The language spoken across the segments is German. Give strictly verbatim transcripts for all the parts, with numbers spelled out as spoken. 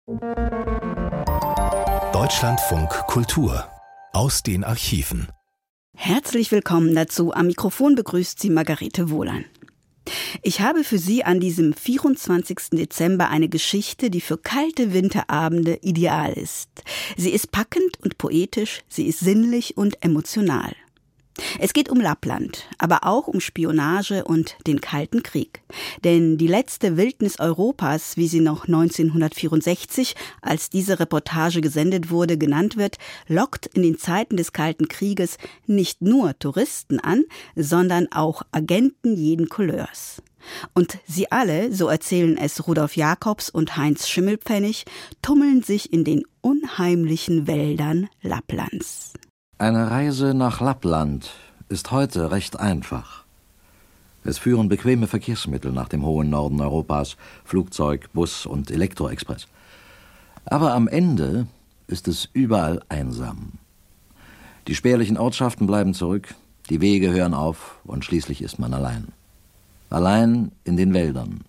Deutschlandfunk Kultur aus den Archiven. Herzlich willkommen dazu. Am Mikrofon begrüßt Sie Margarete Wohlan. Ich habe für Sie an diesem vierundzwanzigsten Dezember eine Geschichte, die für kalte Winterabende ideal ist. Sie ist packend und poetisch, sie ist sinnlich und emotional. Es geht um Lappland, aber auch um Spionage und den Kalten Krieg. Denn die letzte Wildnis Europas, wie sie noch neunzehnhundertvierundsechzig, als diese Reportage gesendet wurde, genannt wird, lockt in den Zeiten des Kalten Krieges nicht nur Touristen an, sondern auch Agenten jeden Couleurs. Und sie alle, so erzählen es Rudolf Jakobs und Heinz Schimmelpfennig, tummeln sich in den unheimlichen Wäldern Lapplands. Eine Reise nach Lappland ist heute recht einfach. Es führen bequeme Verkehrsmittel nach dem hohen Norden Europas, Flugzeug, Bus und Elektroexpress. Aber am Ende ist es überall einsam. Die spärlichen Ortschaften bleiben zurück, die Wege hören auf und schließlich ist man allein. Allein in den Wäldern.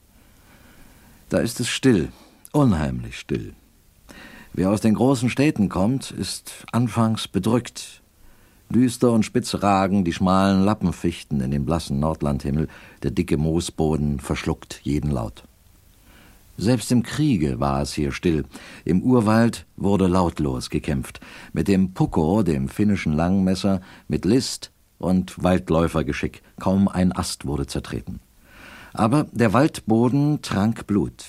Da ist es still, unheimlich still. Wer aus den großen Städten kommt, ist anfangs bedrückt. Düster und spitz ragen die schmalen Lappenfichten in den blassen Nordlandhimmel, der dicke Moosboden verschluckt jeden Laut. Selbst im Kriege war es hier still. Im Urwald wurde lautlos gekämpft, mit dem Pukko, dem finnischen Langmesser, mit List und Waldläufergeschick. Kaum ein Ast wurde zertreten. Aber der Waldboden trank Blut.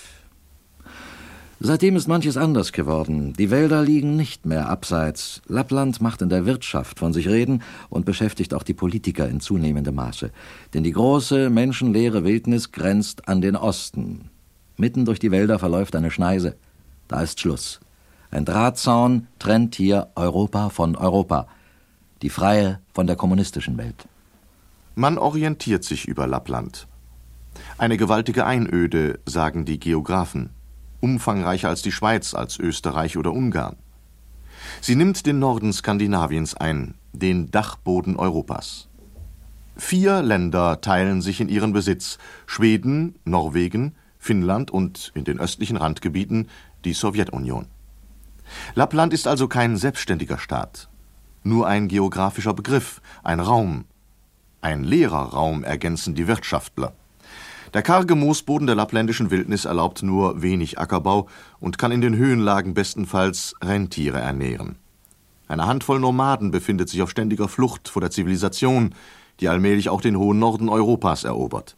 Seitdem ist manches anders geworden. Die Wälder liegen nicht mehr abseits. Lappland macht in der Wirtschaft von sich reden und beschäftigt auch die Politiker in zunehmendem Maße. Denn die große, menschenleere Wildnis grenzt an den Osten. Mitten durch die Wälder verläuft eine Schneise. Da ist Schluss. Ein Drahtzaun trennt hier Europa von Europa. Die freie von der kommunistischen Welt. Man orientiert sich über Lappland. Eine gewaltige Einöde, sagen die Geographen. Umfangreicher als die Schweiz, als Österreich oder Ungarn. Sie nimmt den Norden Skandinaviens ein, den Dachboden Europas. Vier Länder teilen sich in ihren Besitz: Schweden, Norwegen, Finnland und in den östlichen Randgebieten die Sowjetunion. Lappland ist also kein selbstständiger Staat, nur ein geografischer Begriff, ein Raum. Ein leerer Raum, ergänzen die Wirtschaftler. Der karge Moosboden der lappländischen Wildnis erlaubt nur wenig Ackerbau und kann in den Höhenlagen bestenfalls Rentiere ernähren. Eine Handvoll Nomaden befindet sich auf ständiger Flucht vor der Zivilisation, die allmählich auch den hohen Norden Europas erobert.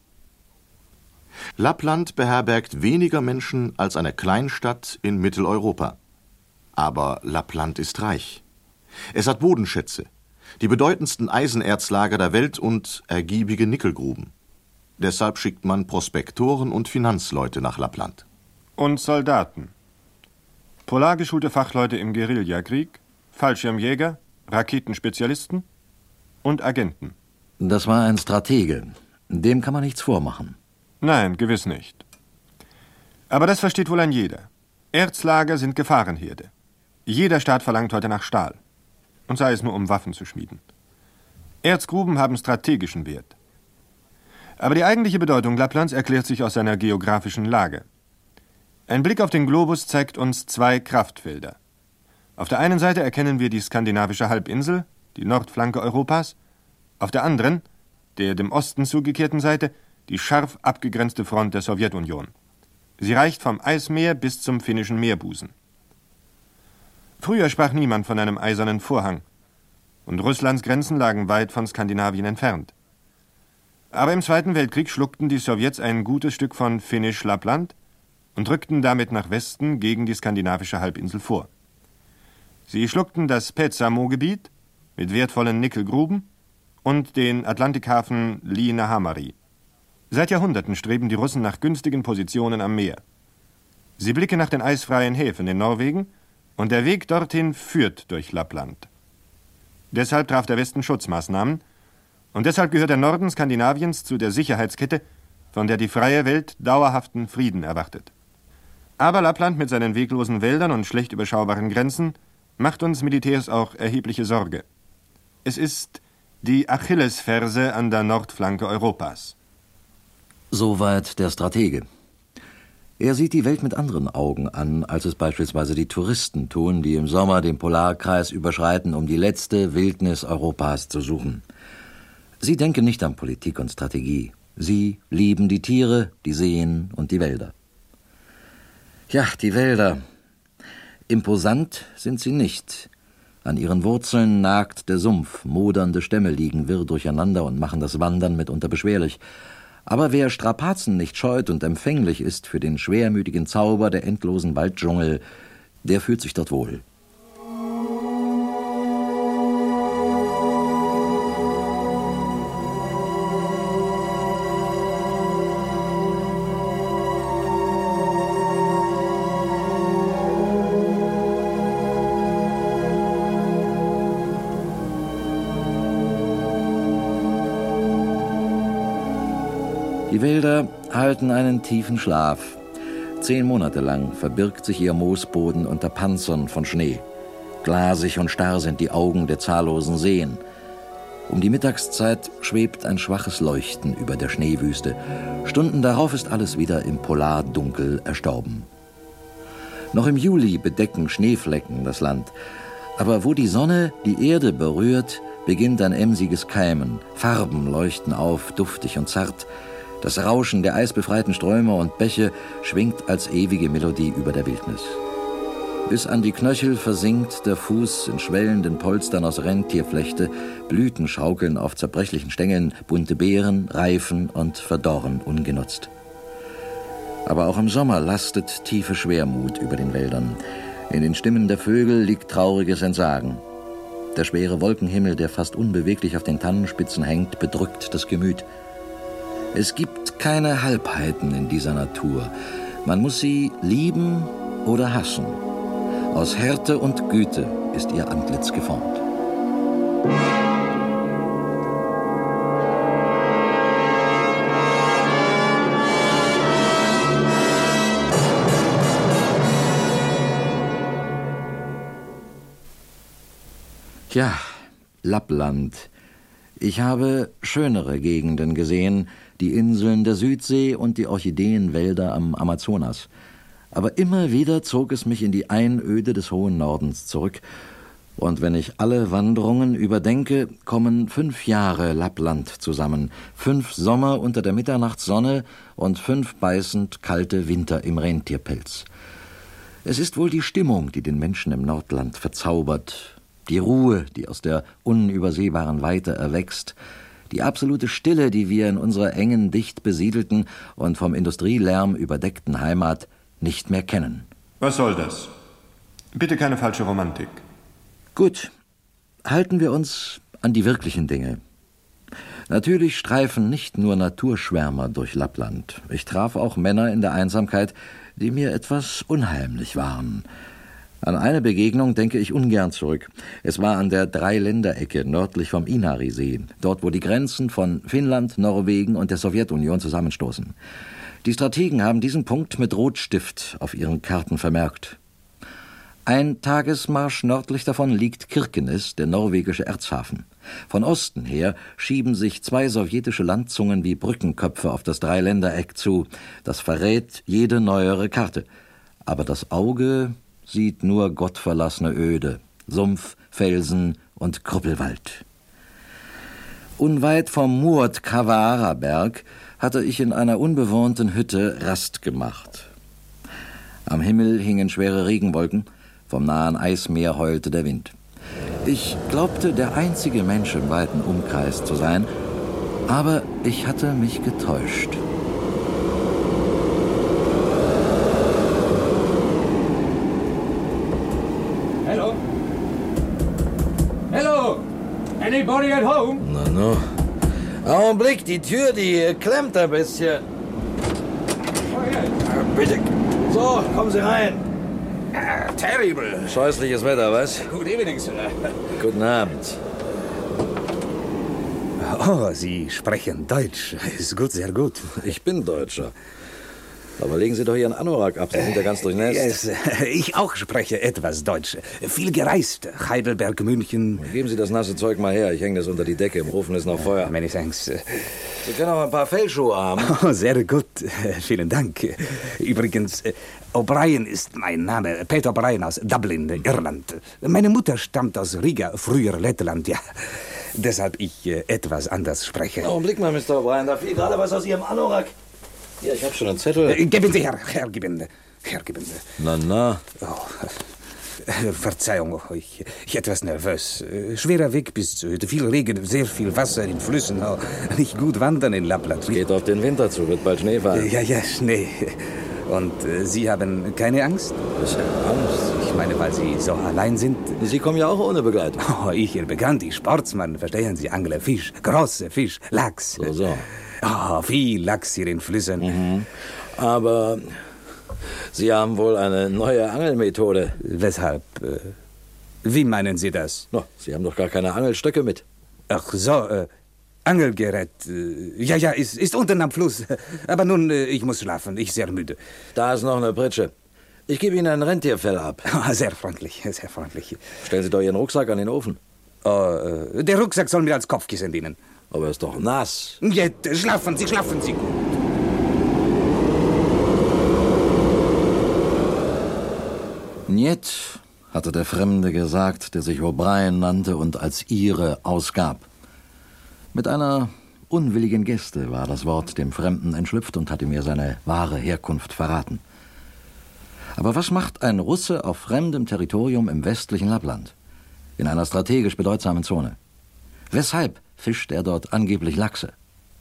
Lappland beherbergt weniger Menschen als eine Kleinstadt in Mitteleuropa. Aber Lappland ist reich. Es hat Bodenschätze, die bedeutendsten Eisenerzlager der Welt und ergiebige Nickelgruben. Deshalb schickt man Prospektoren und Finanzleute nach Lappland. Und Soldaten. Polargeschulte Fachleute im Guerillakrieg, Fallschirmjäger, Raketenspezialisten und Agenten. Das war ein Stratege. Dem kann man nichts vormachen. Nein, gewiss nicht. Aber das versteht wohl ein jeder. Erzlager sind Gefahrenherde. Jeder Staat verlangt heute nach Stahl. Und sei es nur, um Waffen zu schmieden. Erzgruben haben strategischen Wert. Aber die eigentliche Bedeutung Lapplands erklärt sich aus seiner geografischen Lage. Ein Blick auf den Globus zeigt uns zwei Kraftfelder. Auf der einen Seite erkennen wir die skandinavische Halbinsel, die Nordflanke Europas, auf der anderen, der dem Osten zugekehrten Seite, die scharf abgegrenzte Front der Sowjetunion. Sie reicht vom Eismeer bis zum finnischen Meerbusen. Früher sprach niemand von einem eisernen Vorhang, und Russlands Grenzen lagen weit von Skandinavien entfernt. Aber im Zweiten Weltkrieg schluckten die Sowjets ein gutes Stück von Finnisch-Lappland und rückten damit nach Westen gegen die skandinavische Halbinsel vor. Sie schluckten das Petsamo-Gebiet mit wertvollen Nickelgruben und den Atlantikhafen Liinehamari. Seit Jahrhunderten streben die Russen nach günstigen Positionen am Meer. Sie blicken nach den eisfreien Häfen in Norwegen und der Weg dorthin führt durch Lappland. Deshalb traf der Westen Schutzmaßnahmen und deshalb gehört der Norden Skandinaviens zu der Sicherheitskette, von der die freie Welt dauerhaften Frieden erwartet. Aber Lappland mit seinen weglosen Wäldern und schlecht überschaubaren Grenzen macht uns Militärs auch erhebliche Sorge. Es ist die Achillesferse an der Nordflanke Europas. Soweit der Stratege. Er sieht die Welt mit anderen Augen an, als es beispielsweise die Touristen tun, die im Sommer den Polarkreis überschreiten, um die letzte Wildnis Europas zu suchen. Sie denken nicht an Politik und Strategie. Sie lieben die Tiere, die Seen und die Wälder. Ja, die Wälder. Imposant sind sie nicht. An ihren Wurzeln nagt der Sumpf, modernde Stämme liegen wirr durcheinander und machen das Wandern mitunter beschwerlich. Aber wer Strapazen nicht scheut und empfänglich ist für den schwermütigen Zauber der endlosen Walddschungel, der fühlt sich dort wohl. Die Wälder halten einen tiefen Schlaf. Zehn Monate lang verbirgt sich ihr Moosboden unter Panzern von Schnee. Glasig und starr sind die Augen der zahllosen Seen. Um die Mittagszeit schwebt ein schwaches Leuchten über der Schneewüste. Stunden darauf ist alles wieder im Polardunkel erstorben. Noch im Juli bedecken Schneeflecken das Land. Aber wo die Sonne die Erde berührt, beginnt ein emsiges Keimen. Farben leuchten auf, duftig und zart. Das Rauschen der eisbefreiten Ströme und Bäche schwingt als ewige Melodie über der Wildnis. Bis an die Knöchel versinkt der Fuß in schwellenden Polstern aus Rentierflechte, Blüten schaukeln auf zerbrechlichen Stängeln, bunte Beeren, reifen und verdorren ungenutzt. Aber auch im Sommer lastet tiefe Schwermut über den Wäldern. In den Stimmen der Vögel liegt trauriges Entsagen. Der schwere Wolkenhimmel, der fast unbeweglich auf den Tannenspitzen hängt, bedrückt das Gemüt. Es gibt keine Halbheiten in dieser Natur. Man muss sie lieben oder hassen. Aus Härte und Güte ist ihr Antlitz geformt. Tja, Lappland. Ich habe schönere Gegenden gesehen, die Inseln der Südsee und die Orchideenwälder am Amazonas. Aber immer wieder zog es mich in die Einöde des hohen Nordens zurück. Und wenn ich alle Wanderungen überdenke, kommen fünf Jahre Lappland zusammen. Fünf Sommer unter der Mitternachtssonne und fünf beißend kalte Winter im Rentierpelz. Es ist wohl die Stimmung, die den Menschen im Nordland verzaubert. Die Ruhe, die aus der unübersehbaren Weite erwächst. Die absolute Stille, die wir in unserer engen, dicht besiedelten und vom Industrielärm überdeckten Heimat nicht mehr kennen. Was soll das? Bitte keine falsche Romantik. Gut, halten wir uns an die wirklichen Dinge. Natürlich streifen nicht nur Naturschwärmer durch Lappland. Ich traf auch Männer in der Einsamkeit, die mir etwas unheimlich waren. An eine Begegnung denke ich ungern zurück. Es war an der Dreiländerecke nördlich vom Inari-See, dort wo die Grenzen von Finnland, Norwegen und der Sowjetunion zusammenstoßen. Die Strategen haben diesen Punkt mit Rotstift auf ihren Karten vermerkt. Ein Tagesmarsch nördlich davon liegt Kirkenes, der norwegische Erzhafen. Von Osten her schieben sich zwei sowjetische Landzungen wie Brückenköpfe auf das Dreiländereck zu. Das verrät jede neuere Karte. Aber das Auge sieht nur gottverlassene Öde, Sumpf, Felsen und Krüppelwald. Unweit vom Muort Kavara-Berg hatte ich in einer unbewohnten Hütte Rast gemacht. Am Himmel hingen schwere Regenwolken, vom nahen Eismeer heulte der Wind. Ich glaubte, der einzige Mensch im weiten Umkreis zu sein, aber ich hatte mich getäuscht. Hello? Hello? Anybody at home? Na, no. Augenblick, die Tür, die klemmt ein bisschen. Oh, yeah. Bitte. So, kommen Sie rein. Uh, terrible. Scheußliches Wetter, was? Good evening, sir. Guten Abend. Oh, Sie sprechen Deutsch. Ist gut, sehr gut. Ich bin Deutscher. Aber legen Sie doch Ihren Anorak ab, Sie sind ja ganz durchnässt. Yes, ich auch spreche etwas Deutsch. Viel gereist. Heidelberg, München. Geben Sie das nasse Zeug mal her, ich hänge das unter die Decke. Im Ofen ist noch Feuer. Many thanks. Sie können auch ein paar Fellschuhe haben. Oh, sehr gut. Vielen Dank. Übrigens, O'Brien ist mein Name. Peter O'Brien aus Dublin, Irland. Meine Mutter stammt aus Riga, früher Lettland, ja. Deshalb ich äh, etwas anders spreche. Augenblick mal, Mister O'Brien, da fiel gerade was aus Ihrem Anorak. Ja, ich habe schon einen Zettel. Äh, geben Sie her, hergeben. Hergeben. Na, na. Oh. Verzeihung, ich, ich etwas nervös. Schwerer Weg bis zu heute. Viel Regen, sehr viel Wasser in Flüssen. Oh, nicht gut wandern in Lappland. Geht auf den Winter zu, wird bald Schnee fallen. Ja, ja, Schnee. Und äh, Sie haben keine Angst? Was für Angst? Ich meine, weil Sie so allein sind. Sie kommen ja auch ohne Begleitung. Oh, ich, Ihr bekannt, ich Sportsmann, verstehen Sie? Angler, Fisch, große Fisch, Lachs. So, so. Oh, viel Lachs hier in Flüssen. Mhm. Aber Sie haben wohl eine neue Angelmethode. Weshalb? Äh, wie meinen Sie das? No, Sie haben doch gar keine Angelstöcke mit. Ach so, äh, Angelgerät. Äh, ja, ja, ist, ist unten am Fluss. Aber nun, äh, ich muss schlafen, ich sehr müde. Da ist noch eine Pritsche. Ich gebe Ihnen ein Rentierfell ab. Oh, sehr freundlich, sehr freundlich. Stellen Sie doch Ihren Rucksack an den Ofen. Oh, äh, der Rucksack soll mir als Kopfkissen dienen. Aber er ist doch nass. Jetzt, schlafen Sie, schlafen Sie gut. Njet, hatte der Fremde gesagt, der sich O'Brien nannte und als ihre ausgab. Mit einer unwilligen Geste war das Wort dem Fremden entschlüpft und hatte mir seine wahre Herkunft verraten. Aber was macht ein Russe auf fremdem Territorium im westlichen Lappland, in einer strategisch bedeutsamen Zone? Weshalb fischt er dort angeblich Lachse?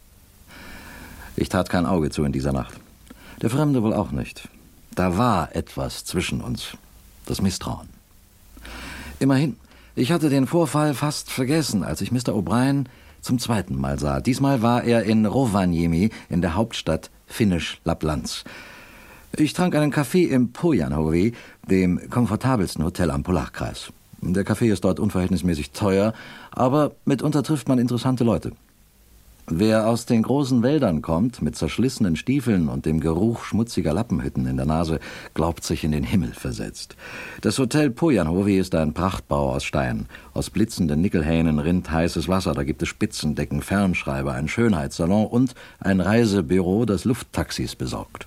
Ich tat kein Auge zu in dieser Nacht. Der Fremde wohl auch nicht. Da war etwas zwischen uns. Das Misstrauen. Immerhin, ich hatte den Vorfall fast vergessen, als ich Mister O'Brien zum zweiten Mal sah. Diesmal war er in Rovaniemi, in der Hauptstadt Finnisch-Lapplands. Ich trank einen Kaffee im Pohjanhovi, dem komfortabelsten Hotel am Polarkreis. Der Kaffee ist dort unverhältnismäßig teuer, aber mitunter trifft man interessante Leute. Wer aus den großen Wäldern kommt, mit zerschlissenen Stiefeln und dem Geruch schmutziger Lappenhütten in der Nase, glaubt sich in den Himmel versetzt. Das Hotel Pohjanhovi ist ein Prachtbau aus Stein. Aus blitzenden Nickelhähnen rinnt heißes Wasser, da gibt es Spitzendecken, Fernschreiber, ein Schönheitssalon und ein Reisebüro, das Lufttaxis besorgt.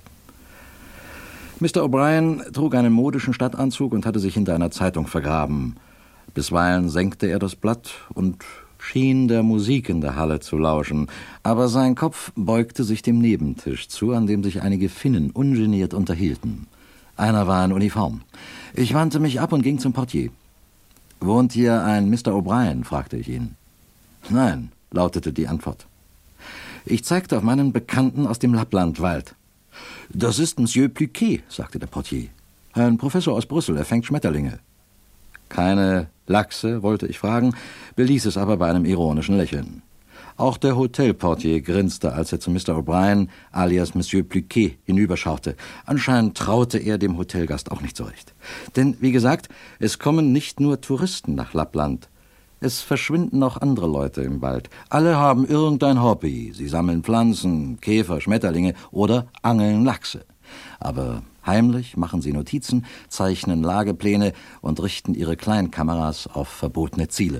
Mister O'Brien trug einen modischen Stadtanzug und hatte sich hinter einer Zeitung vergraben. Bisweilen senkte er das Blatt und schien der Musik in der Halle zu lauschen, aber sein Kopf beugte sich dem Nebentisch zu, an dem sich einige Finnen ungeniert unterhielten. Einer war in Uniform. Ich wandte mich ab und ging zum Portier. »Wohnt hier ein Mister O'Brien?« fragte ich ihn. »Nein«, lautete die Antwort. Ich zeigte auf meinen Bekannten aus dem Lapplandwald. »Das ist Monsieur Pluquet«, sagte der Portier. »Ein Professor aus Brüssel, er fängt Schmetterlinge.« Keine Lachse, wollte ich fragen, beließ es aber bei einem ironischen Lächeln. Auch der Hotelportier grinste, als er zu Mister O'Brien, alias Monsieur Pluquet, hinüberschaute. Anscheinend traute er dem Hotelgast auch nicht so recht. Denn, wie gesagt, es kommen nicht nur Touristen nach Lappland. Es verschwinden auch andere Leute im Wald. Alle haben irgendein Hobby. Sie sammeln Pflanzen, Käfer, Schmetterlinge oder angeln Lachse. Aber heimlich machen sie Notizen, zeichnen Lagepläne und richten ihre Kleinkameras auf verbotene Ziele.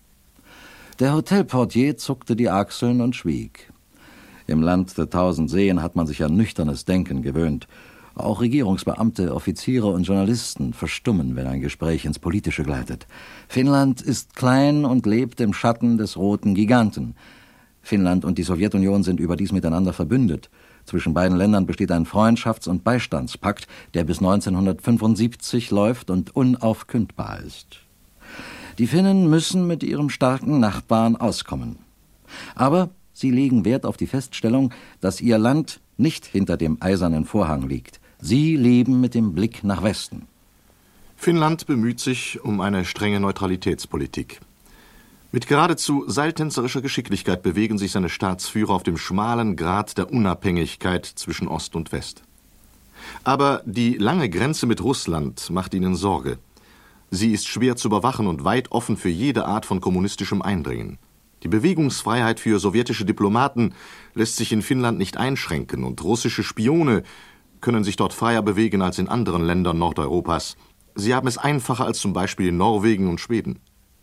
Der Hotelportier zuckte die Achseln und schwieg. Im Land der tausend Seen hat man sich an nüchternes Denken gewöhnt. Auch Regierungsbeamte, Offiziere und Journalisten verstummen, wenn ein Gespräch ins Politische gleitet. Finnland ist klein und lebt im Schatten des roten Giganten. Finnland und die Sowjetunion sind überdies miteinander verbündet. Zwischen beiden Ländern besteht ein Freundschafts- und Beistandspakt, der bis neunzehnhundertfünfundsiebzig läuft und unaufkündbar ist. Die Finnen müssen mit ihrem starken Nachbarn auskommen. Aber sie legen Wert auf die Feststellung, dass ihr Land nicht hinter dem eisernen Vorhang liegt. Sie leben mit dem Blick nach Westen. Finnland bemüht sich um eine strenge Neutralitätspolitik. Mit geradezu seiltänzerischer Geschicklichkeit bewegen sich seine Staatsführer auf dem schmalen Grat der Unabhängigkeit zwischen Ost und West. Aber die lange Grenze mit Russland macht ihnen Sorge. Sie ist schwer zu überwachen und weit offen für jede Art von kommunistischem Eindringen. Die Bewegungsfreiheit für sowjetische Diplomaten lässt sich in Finnland nicht einschränken und russische Spione können sich dort freier bewegen als in anderen Ländern Nordeuropas. Sie haben es einfacher als zum Beispiel in Norwegen und Schweden.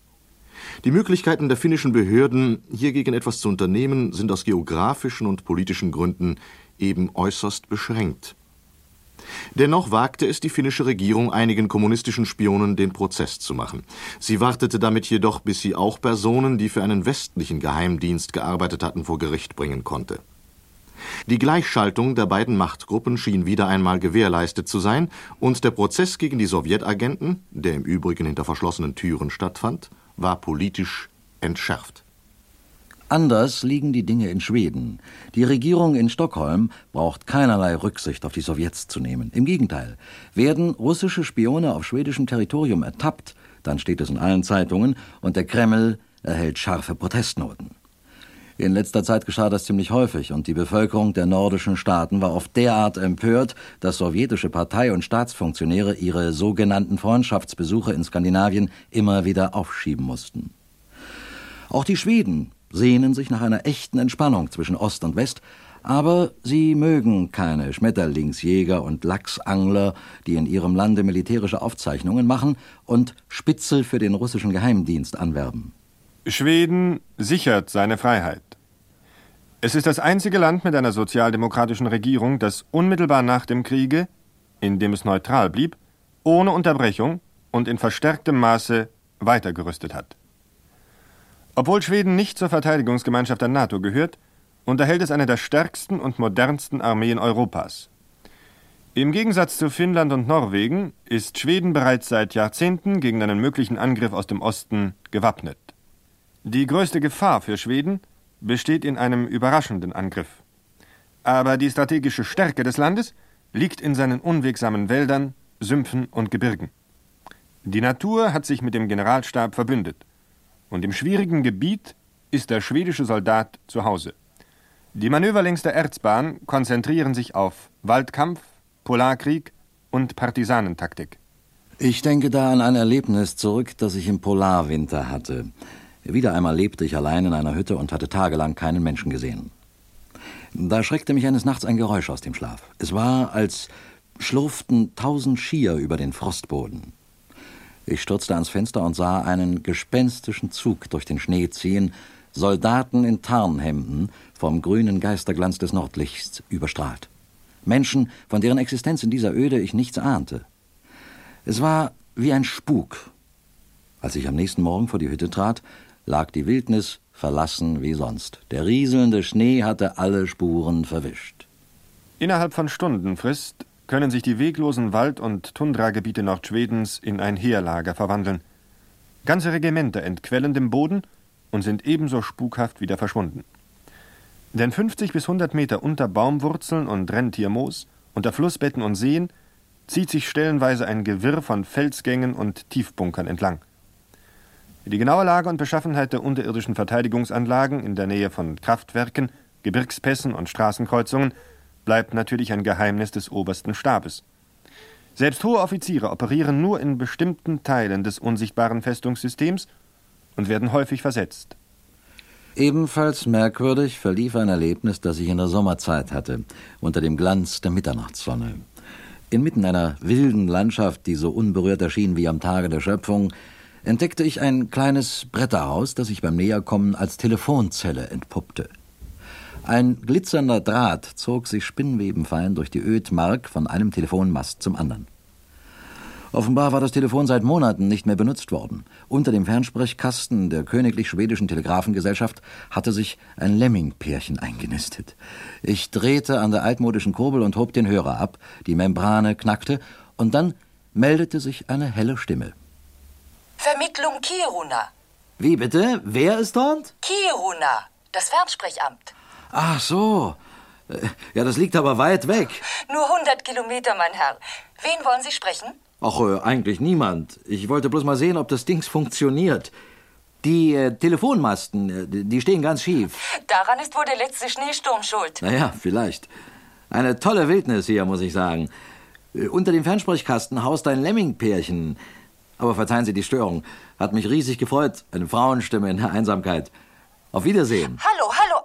Die Möglichkeiten der finnischen Behörden, hiergegen etwas zu unternehmen, sind aus geografischen und politischen Gründen eben äußerst beschränkt. Dennoch wagte es die finnische Regierung, einigen kommunistischen Spionen den Prozess zu machen. Sie wartete damit jedoch, bis sie auch Personen, die für einen westlichen Geheimdienst gearbeitet hatten, vor Gericht bringen konnte. Die Gleichschaltung der beiden Machtgruppen schien wieder einmal gewährleistet zu sein, und der Prozess gegen die Sowjetagenten, der im Übrigen hinter verschlossenen Türen stattfand, war politisch entschärft. Anders liegen die Dinge in Schweden. Die Regierung in Stockholm braucht keinerlei Rücksicht auf die Sowjets zu nehmen. Im Gegenteil, werden russische Spione auf schwedischem Territorium ertappt, dann steht es in allen Zeitungen und der Kreml erhält scharfe Protestnoten. In letzter Zeit geschah das ziemlich häufig und die Bevölkerung der nordischen Staaten war oft derart empört, dass sowjetische Partei- und Staatsfunktionäre ihre sogenannten Freundschaftsbesuche in Skandinavien immer wieder aufschieben mussten. Auch die Schweden sehnen sich nach einer echten Entspannung zwischen Ost und West, aber sie mögen keine Schmetterlingsjäger und Lachsangler, die in ihrem Lande militärische Aufzeichnungen machen und Spitzel für den russischen Geheimdienst anwerben. Schweden sichert seine Freiheit. Es ist das einzige Land mit einer sozialdemokratischen Regierung, das unmittelbar nach dem Kriege, in dem es neutral blieb, ohne Unterbrechung und in verstärktem Maße weitergerüstet hat. Obwohl Schweden nicht zur Verteidigungsgemeinschaft der NATO gehört, unterhält es eine der stärksten und modernsten Armeen Europas. Im Gegensatz zu Finnland und Norwegen ist Schweden bereits seit Jahrzehnten gegen einen möglichen Angriff aus dem Osten gewappnet. Die größte Gefahr für Schweden besteht in einem überraschenden Angriff. Aber die strategische Stärke des Landes liegt in seinen unwegsamen Wäldern, Sümpfen und Gebirgen. Die Natur hat sich mit dem Generalstab verbündet. Und im schwierigen Gebiet ist der schwedische Soldat zu Hause. Die Manöver längs der Erzbahn konzentrieren sich auf Waldkampf, Polarkrieg und Partisanentaktik. Ich denke da an ein Erlebnis zurück, das ich im Polarwinter hatte. Wieder einmal lebte ich allein in einer Hütte und hatte tagelang keinen Menschen gesehen. Da schreckte mich eines Nachts ein Geräusch aus dem Schlaf. Es war, als schlurften tausend Skier über den Frostboden. Ich stürzte ans Fenster und sah einen gespenstischen Zug durch den Schnee ziehen, Soldaten in Tarnhemden vom grünen Geisterglanz des Nordlichts überstrahlt. Menschen, von deren Existenz in dieser Öde ich nichts ahnte. Es war wie ein Spuk. Als ich am nächsten Morgen vor die Hütte trat, lag die Wildnis verlassen wie sonst. Der rieselnde Schnee hatte alle Spuren verwischt. Innerhalb von Stundenfrist können sich die weglosen Wald- und Tundragebiete Nordschwedens in ein Heerlager verwandeln. Ganze Regimenter entquellen dem Boden und sind ebenso spukhaft wieder verschwunden. Denn fünfzig bis hundert Meter unter Baumwurzeln und Renntiermoos, unter Flussbetten und Seen, zieht sich stellenweise ein Gewirr von Felsgängen und Tiefbunkern entlang. Die genaue Lage und Beschaffenheit der unterirdischen Verteidigungsanlagen in der Nähe von Kraftwerken, Gebirgspässen und Straßenkreuzungen bleibt natürlich ein Geheimnis des obersten Stabes. Selbst hohe Offiziere operieren nur in bestimmten Teilen des unsichtbaren Festungssystems und werden häufig versetzt. Ebenfalls merkwürdig verlief ein Erlebnis, das ich in der Sommerzeit hatte, unter dem Glanz der Mitternachtssonne. Inmitten einer wilden Landschaft, die so unberührt erschien wie am Tage der Schöpfung, entdeckte ich ein kleines Bretterhaus, das sich beim Näherkommen als Telefonzelle entpuppte. Ein glitzernder Draht zog sich spinnwebenfein durch die Ödmark von einem Telefonmast zum anderen. Offenbar war das Telefon seit Monaten nicht mehr benutzt worden. Unter dem Fernsprechkasten der Königlich Schwedischen Telegrafengesellschaft hatte sich ein Lemmingpärchen eingenistet. Ich drehte an der altmodischen Kurbel und hob den Hörer ab, die Membrane knackte, und dann meldete sich eine helle Stimme. Vermittlung Kiruna. Wie bitte? Wer ist dort? Kiruna, das Fernsprechamt. Ach so. Ja, das liegt aber weit weg. Nur hundert Kilometer, mein Herr. Wen wollen Sie sprechen? Ach, äh, eigentlich niemand. Ich wollte bloß mal sehen, ob das Ding funktioniert. Die äh, Telefonmasten, äh, die stehen ganz schief. Daran ist wohl der letzte Schneesturm schuld. Naja, vielleicht. Eine tolle Wildnis hier, muss ich sagen. Äh, unter dem Fernsprechkasten haust ein Lemmingpärchen. Aber verzeihen Sie die Störung. Hat mich riesig gefreut. Eine Frauenstimme in der Einsamkeit. Auf Wiedersehen. Hallo, hallo, einen Moment.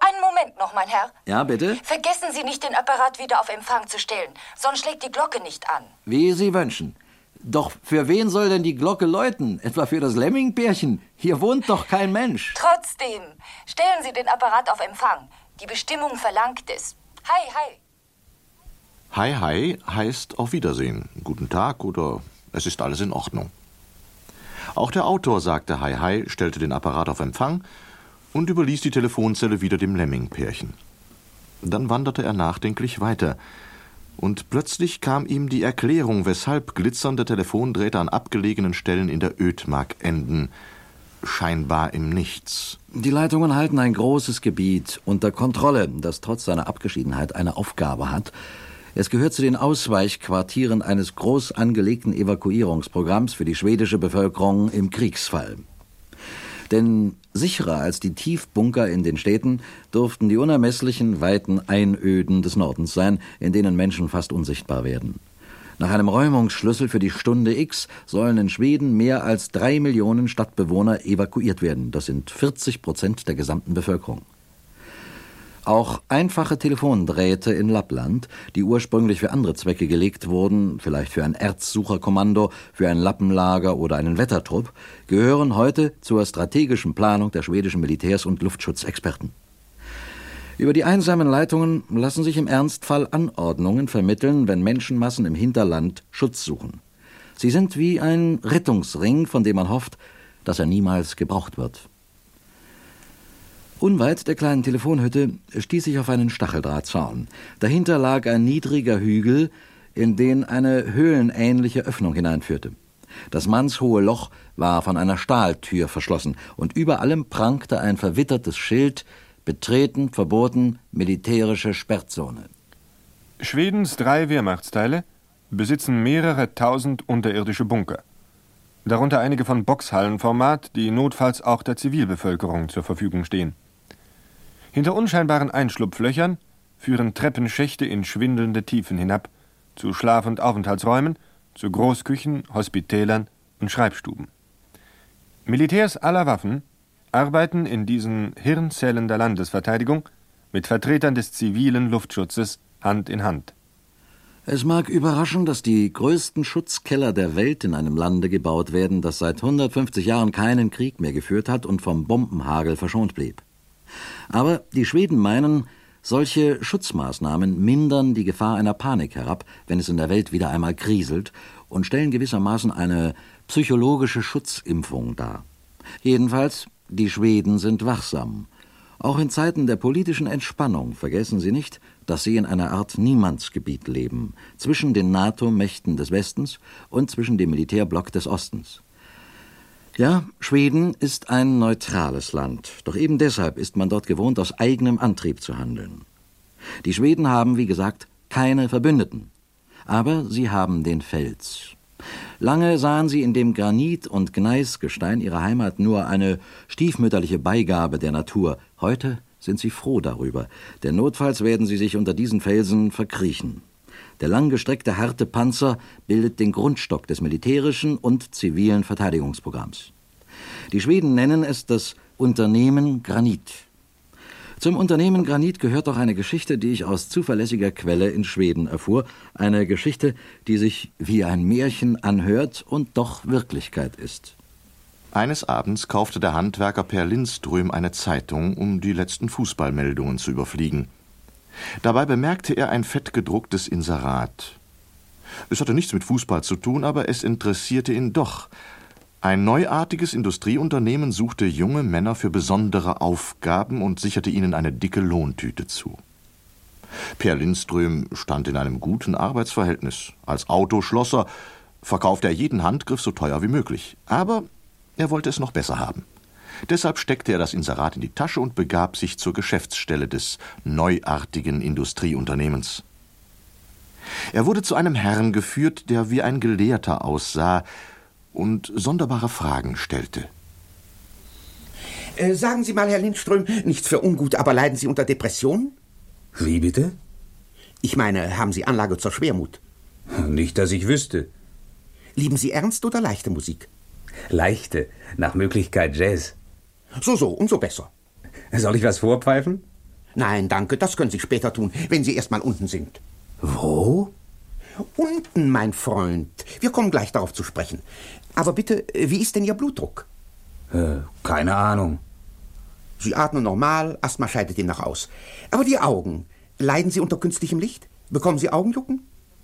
Moment noch, mein Herr. Ja, bitte? Vergessen Sie nicht, den Apparat wieder auf Empfang zu stellen, sonst schlägt die Glocke nicht an. Wie Sie wünschen. Doch für wen soll denn die Glocke läuten? Etwa für das Lemming-Pärchen? Hier wohnt doch kein Mensch. Trotzdem, stellen Sie den Apparat auf Empfang. Die Bestimmung verlangt es. Hi, hi. Hi, hi heißt auf Wiedersehen, guten Tag oder es ist alles in Ordnung. Auch der Autor sagte Hi, hi, stellte den Apparat auf Empfang und überließ die Telefonzelle wieder dem Lemming-Pärchen. Dann wanderte er nachdenklich weiter. Und plötzlich kam ihm die Erklärung, weshalb glitzernde Telefondrähte an abgelegenen Stellen in der Ödmark enden. Scheinbar im Nichts. Die Leitungen halten ein großes Gebiet unter Kontrolle, das trotz seiner Abgeschiedenheit eine Aufgabe hat. Es gehört zu den Ausweichquartieren eines groß angelegten Evakuierungsprogramms für die schwedische Bevölkerung im Kriegsfall. Denn sicherer als die Tiefbunker in den Städten durften die unermesslichen, weiten Einöden des Nordens sein, in denen Menschen fast unsichtbar werden. Nach einem Räumungsschlüssel für die Stunde X sollen in Schweden mehr als drei Millionen Stadtbewohner evakuiert werden. Das sind vierzig Prozent der gesamten Bevölkerung. Auch einfache Telefondrähte in Lappland, die ursprünglich für andere Zwecke gelegt wurden, vielleicht für ein Erzsucherkommando, für ein Lappenlager oder einen Wettertrupp, gehören heute zur strategischen Planung der schwedischen Militärs- und Luftschutzexperten. Über die einsamen Leitungen lassen sich im Ernstfall Anordnungen vermitteln, wenn Menschenmassen im Hinterland Schutz suchen. Sie sind wie ein Rettungsring, von dem man hofft, dass er niemals gebraucht wird. Unweit der kleinen Telefonhütte stieß ich auf einen Stacheldrahtzaun. Dahinter lag ein niedriger Hügel, in den eine höhlenähnliche Öffnung hineinführte. Das mannshohe Loch war von einer Stahltür verschlossen, und über allem prangte ein verwittertes Schild: Betreten verboten, militärische Sperrzone. Schwedens drei Wehrmachtsteile besitzen mehrere tausend unterirdische Bunker. Darunter einige von Boxhallenformat, die notfalls auch der Zivilbevölkerung zur Verfügung stehen. Hinter unscheinbaren Einschlupflöchern führen Treppenschächte in schwindelnde Tiefen hinab, zu Schlaf- und Aufenthaltsräumen, zu Großküchen, Hospitälern und Schreibstuben. Militärs aller Waffen arbeiten in diesen Hirnzellen der Landesverteidigung mit Vertretern des zivilen Luftschutzes Hand in Hand. Es mag überraschen, dass die größten Schutzkeller der Welt in einem Lande gebaut werden, das seit hundertfünfzig Jahren keinen Krieg mehr geführt hat und vom Bombenhagel verschont blieb. Aber die Schweden meinen, solche Schutzmaßnahmen mindern die Gefahr einer Panik herab, wenn es in der Welt wieder einmal kriselt, und stellen gewissermaßen eine psychologische Schutzimpfung dar. Jedenfalls, die Schweden sind wachsam. Auch in Zeiten der politischen Entspannung vergessen sie nicht, dass sie in einer Art Niemandsgebiet leben, zwischen den NATO-Mächten des Westens und zwischen dem Militärblock des Ostens. Ja, Schweden ist ein neutrales Land, doch eben deshalb ist man dort gewohnt, aus eigenem Antrieb zu handeln. Die Schweden haben, wie gesagt, keine Verbündeten, aber sie haben den Fels. Lange sahen sie in dem Granit- und Gneisgestein ihrer Heimat nur eine stiefmütterliche Beigabe der Natur. Heute sind sie froh darüber, denn notfalls werden sie sich unter diesen Felsen verkriechen. Der langgestreckte harte Panzer bildet den Grundstock des militärischen und zivilen Verteidigungsprogramms. Die Schweden nennen es das Unternehmen Granit. Zum Unternehmen Granit gehört auch eine Geschichte, die ich aus zuverlässiger Quelle in Schweden erfuhr. Eine Geschichte, die sich wie ein Märchen anhört und doch Wirklichkeit ist. Eines Abends kaufte der Handwerker Per Lindström eine Zeitung, um die letzten Fußballmeldungen zu überfliegen. Dabei bemerkte er ein fettgedrucktes Inserat. Es hatte nichts mit Fußball zu tun, aber es interessierte ihn doch. Ein neuartiges Industrieunternehmen suchte junge Männer für besondere Aufgaben und sicherte ihnen eine dicke Lohntüte zu. Per Lindström stand in einem guten Arbeitsverhältnis. Als Autoschlosser verkaufte er jeden Handgriff so teuer wie möglich. Aber er wollte es noch besser haben. Deshalb steckte er das Inserat in die Tasche und begab sich zur Geschäftsstelle des neuartigen Industrieunternehmens. Er wurde zu einem Herrn geführt, der wie ein Gelehrter aussah und sonderbare Fragen stellte. Äh, sagen Sie mal, Herr Lindström, nichts für ungut, aber leiden Sie unter Depressionen? Wie bitte? Ich meine, haben Sie Anlage zur Schwermut? Nicht, dass ich wüsste. Lieben Sie ernst oder leichte Musik? Leichte, nach Möglichkeit Jazz. So, so, umso besser. Soll ich was vorpfeifen? Nein, danke, das können Sie später tun, wenn Sie erst mal unten sind. Wo? Unten, mein Freund. Wir kommen gleich darauf zu sprechen. Aber bitte, wie ist denn Ihr Blutdruck? Äh, keine Ahnung. Sie atmen normal, Asthma scheidet Ihnen noch aus. Aber die Augen, leiden Sie unter künstlichem Licht? Bekommen Sie Augenjucken?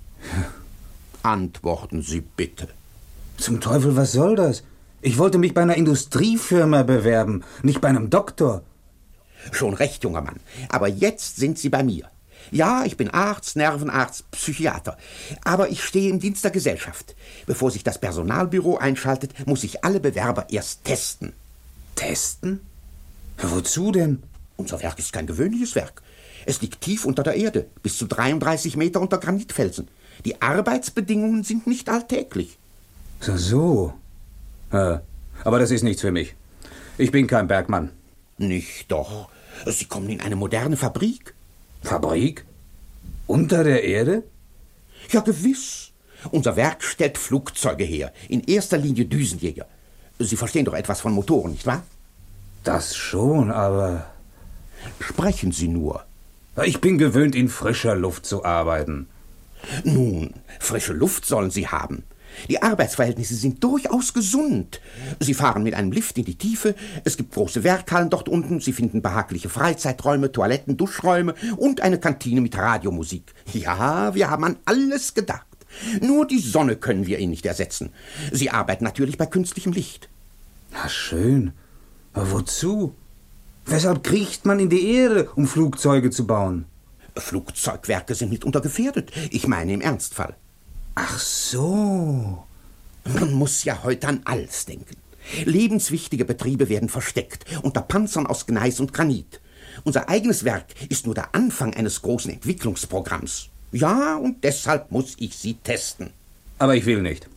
Antworten Sie bitte. Zum Teufel, was soll das? Ich wollte mich bei einer Industriefirma bewerben, nicht bei einem Doktor. Schon recht, junger Mann. Aber jetzt sind Sie bei mir. Ja, ich bin Arzt, Nervenarzt, Psychiater. Aber ich stehe im Dienst der Gesellschaft. Bevor sich das Personalbüro einschaltet, muss ich alle Bewerber erst testen. Testen? Wozu denn? Unser Werk ist kein gewöhnliches Werk. Es liegt tief unter der Erde, bis zu dreiunddreißig Meter unter Granitfelsen. Die Arbeitsbedingungen sind nicht alltäglich. So, so. Ja, aber das ist nichts für mich. Ich bin kein Bergmann. Nicht doch. Sie kommen in eine moderne Fabrik. Fabrik? Unter der Erde? Ja, gewiss. Unser Werk stellt Flugzeuge her. In erster Linie Düsenjäger. Sie verstehen doch etwas von Motoren, nicht wahr? Das schon, aber... Sprechen Sie nur. Ich bin gewöhnt, in frischer Luft zu arbeiten. Nun, frische Luft sollen Sie haben. Die Arbeitsverhältnisse sind durchaus gesund. Sie fahren mit einem Lift in die Tiefe, es gibt große Werkhallen dort unten, Sie finden behagliche Freizeiträume, Toiletten, Duschräume und eine Kantine mit Radiomusik. Ja, wir haben an alles gedacht. Nur die Sonne können wir Ihnen nicht ersetzen. Sie arbeiten natürlich bei künstlichem Licht. Na schön, aber wozu? Weshalb kriecht man in die Erde, um Flugzeuge zu bauen? Flugzeugwerke sind mitunter gefährdet. Ich meine im Ernstfall. Ach so. Man muss ja heute an alles denken. Lebenswichtige Betriebe werden versteckt unter Panzern aus Gneis und Granit. Unser eigenes Werk ist nur der Anfang eines großen Entwicklungsprogramms. Ja, und deshalb muss ich Sie testen. Aber ich will nicht.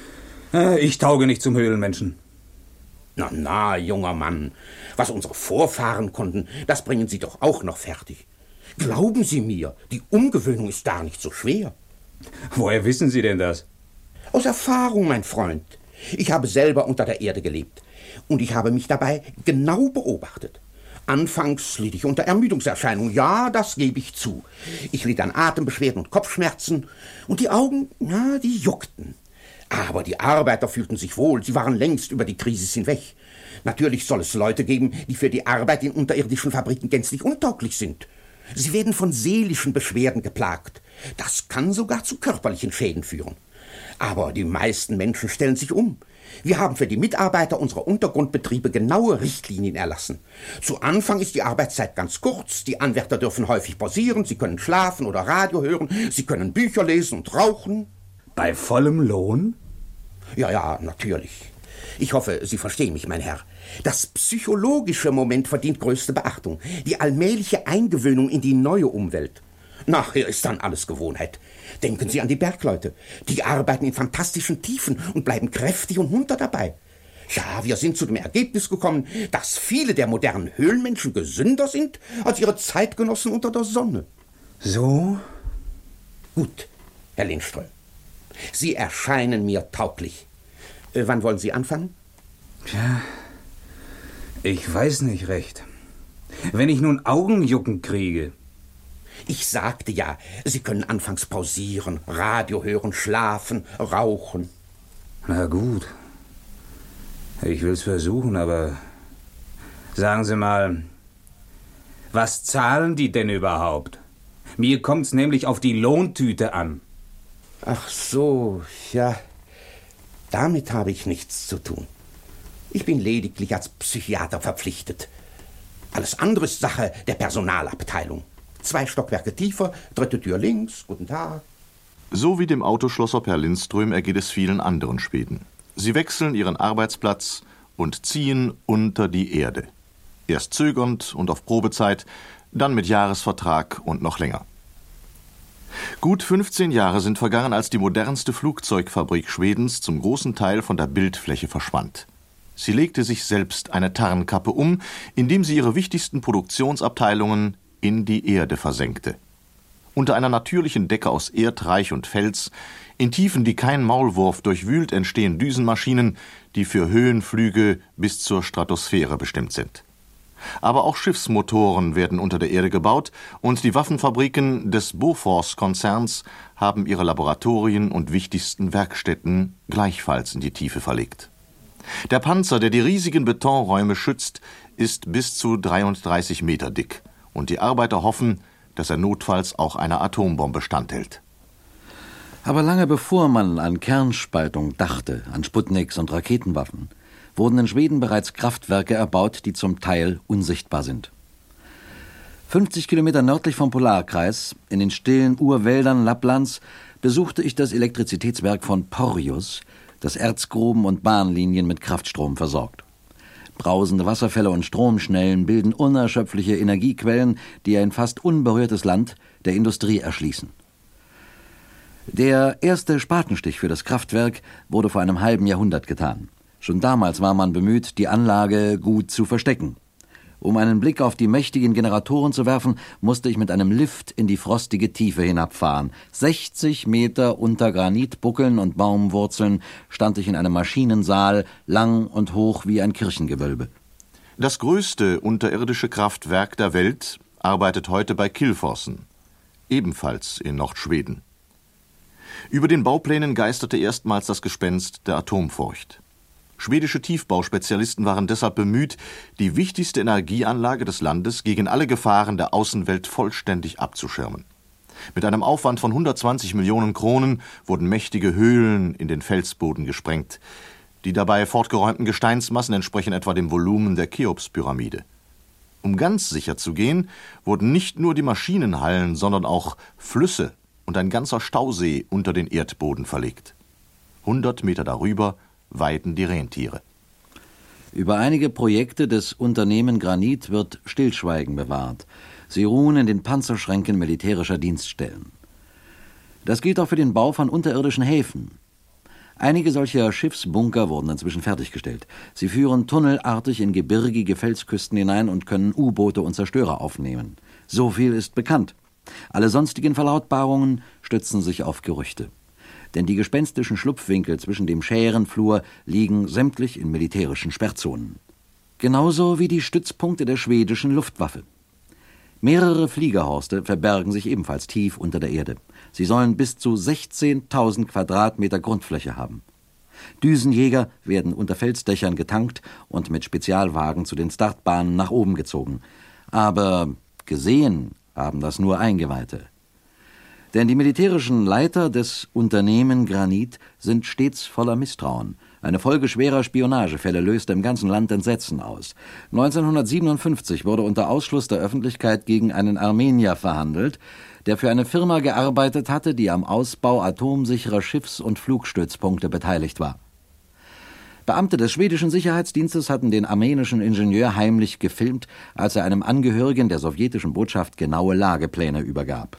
Ich tauge nicht zum Höhlenmenschen. Na, na, junger Mann. Was unsere Vorfahren konnten, das bringen Sie doch auch noch fertig. Glauben Sie mir, die Umgewöhnung ist gar nicht so schwer. Woher wissen Sie denn das? Aus Erfahrung, mein Freund. Ich habe selber unter der Erde gelebt. Und ich habe mich dabei genau beobachtet. Anfangs litt ich unter Ermüdungserscheinungen. Ja, das gebe ich zu. Ich litt an Atembeschwerden und Kopfschmerzen. Und die Augen, na, die juckten. Aber die Arbeiter fühlten sich wohl. Sie waren längst über die Krise hinweg. Natürlich soll es Leute geben, die für die Arbeit in unterirdischen Fabriken gänzlich untauglich sind. Sie werden von seelischen Beschwerden geplagt. Das kann sogar zu körperlichen Schäden führen. Aber die meisten Menschen stellen sich um. Wir haben für die Mitarbeiter unserer Untergrundbetriebe genaue Richtlinien erlassen. Zu Anfang ist die Arbeitszeit ganz kurz. Die Anwärter dürfen häufig pausieren. Sie können schlafen oder Radio hören. Sie können Bücher lesen und rauchen. Bei vollem Lohn? Ja, ja, natürlich. Ich hoffe, Sie verstehen mich, mein Herr. Das psychologische Moment verdient größte Beachtung. Die allmähliche Eingewöhnung in die neue Umwelt. Nachher ist dann alles Gewohnheit. Denken Sie an die Bergleute. Die arbeiten in fantastischen Tiefen und bleiben kräftig und munter dabei. Ja, wir sind zu dem Ergebnis gekommen, dass viele der modernen Höhlenmenschen gesünder sind als ihre Zeitgenossen unter der Sonne. So? Gut, Herr Lindström. Sie erscheinen mir tauglich. Äh, wann wollen Sie anfangen? Tja, ich weiß nicht recht. Wenn ich nun Augenjucken kriege... Ich sagte ja, Sie können anfangs pausieren, Radio hören, schlafen, rauchen. Na gut. Ich will's versuchen, aber... Sagen Sie mal, was zahlen die denn überhaupt? Mir kommt's nämlich auf die Lohntüte an. Ach so, ja. Damit habe ich nichts zu tun. Ich bin lediglich als Psychiater verpflichtet. Alles andere ist Sache der Personalabteilung. Zwei Stockwerke tiefer, dritte Tür links, guten Tag. So wie dem Autoschlosser Per Lindström ergeht es vielen anderen Schweden. Sie wechseln ihren Arbeitsplatz und ziehen unter die Erde. Erst zögernd und auf Probezeit, dann mit Jahresvertrag und noch länger. Gut fünfzehn Jahre sind vergangen, als die modernste Flugzeugfabrik Schwedens zum großen Teil von der Bildfläche verschwand. Sie legte sich selbst eine Tarnkappe um, indem sie ihre wichtigsten Produktionsabteilungen in die Erde versenkte. Unter einer natürlichen Decke aus Erdreich und Fels, in Tiefen, die kein Maulwurf durchwühlt, entstehen Düsenmaschinen, die für Höhenflüge bis zur Stratosphäre bestimmt sind. Aber auch Schiffsmotoren werden unter der Erde gebaut und die Waffenfabriken des Bofors-Konzerns haben ihre Laboratorien und wichtigsten Werkstätten gleichfalls in die Tiefe verlegt. Der Panzer, der die riesigen Betonräume schützt, ist bis zu dreiunddreißig Meter dick und die Arbeiter hoffen, dass er notfalls auch einer Atombombe standhält. Aber lange bevor man an Kernspaltung dachte, an Sputniks und Raketenwaffen, wurden in Schweden bereits Kraftwerke erbaut, die zum Teil unsichtbar sind. fünfzig Kilometer nördlich vom Polarkreis, in den stillen Urwäldern Lapplands, besuchte ich das Elektrizitätswerk von Porjus, das Erzgruben und Bahnlinien mit Kraftstrom versorgt. Brausende Wasserfälle und Stromschnellen bilden unerschöpfliche Energiequellen, die ein fast unberührtes Land der Industrie erschließen. Der erste Spatenstich für das Kraftwerk wurde vor einem halben Jahrhundert getan. Schon damals war man bemüht, die Anlage gut zu verstecken. Um einen Blick auf die mächtigen Generatoren zu werfen, musste ich mit einem Lift in die frostige Tiefe hinabfahren. sechzig Meter unter Granitbuckeln und Baumwurzeln stand ich in einem Maschinensaal, lang und hoch wie ein Kirchengewölbe. Das größte unterirdische Kraftwerk der Welt arbeitet heute bei Kilforsen, ebenfalls in Nordschweden. Über den Bauplänen geisterte erstmals das Gespenst der Atomfurcht. Schwedische Tiefbauspezialisten waren deshalb bemüht, die wichtigste Energieanlage des Landes gegen alle Gefahren der Außenwelt vollständig abzuschirmen. Mit einem Aufwand von hundertzwanzig Millionen Kronen wurden mächtige Höhlen in den Felsboden gesprengt. Die dabei fortgeräumten Gesteinsmassen entsprechen etwa dem Volumen der Cheops-Pyramide. Um ganz sicher zu gehen, wurden nicht nur die Maschinenhallen, sondern auch Flüsse und ein ganzer Stausee unter den Erdboden verlegt. Hundert Meter darüber weiden die Rentiere. Über einige Projekte des Unternehmen Granit wird Stillschweigen bewahrt. Sie ruhen in den Panzerschränken militärischer Dienststellen. Das gilt auch für den Bau von unterirdischen Häfen. Einige solcher Schiffsbunker wurden inzwischen fertiggestellt. Sie führen tunnelartig in gebirgige Felsküsten hinein und können U-Boote und Zerstörer aufnehmen. So viel ist bekannt. Alle sonstigen Verlautbarungen stützen sich auf Gerüchte. Denn die gespenstischen Schlupfwinkel zwischen dem Schärenflur liegen sämtlich in militärischen Sperrzonen. Genauso wie die Stützpunkte der schwedischen Luftwaffe. Mehrere Fliegerhorste verbergen sich ebenfalls tief unter der Erde. Sie sollen bis zu sechzehntausend Quadratmeter Grundfläche haben. Düsenjäger werden unter Felsdächern getankt und mit Spezialwagen zu den Startbahnen nach oben gezogen. Aber gesehen haben das nur Eingeweihte. Denn die militärischen Leiter des Unternehmen Granit sind stets voller Misstrauen. Eine Folge schwerer Spionagefälle löste im ganzen Land Entsetzen aus. neunzehnhundertsiebenundfünfzig wurde unter Ausschluss der Öffentlichkeit gegen einen Armenier verhandelt, der für eine Firma gearbeitet hatte, die am Ausbau atomsicherer Schiffs- und Flugstützpunkte beteiligt war. Beamte des schwedischen Sicherheitsdienstes hatten den armenischen Ingenieur heimlich gefilmt, als er einem Angehörigen der sowjetischen Botschaft genaue Lagepläne übergab.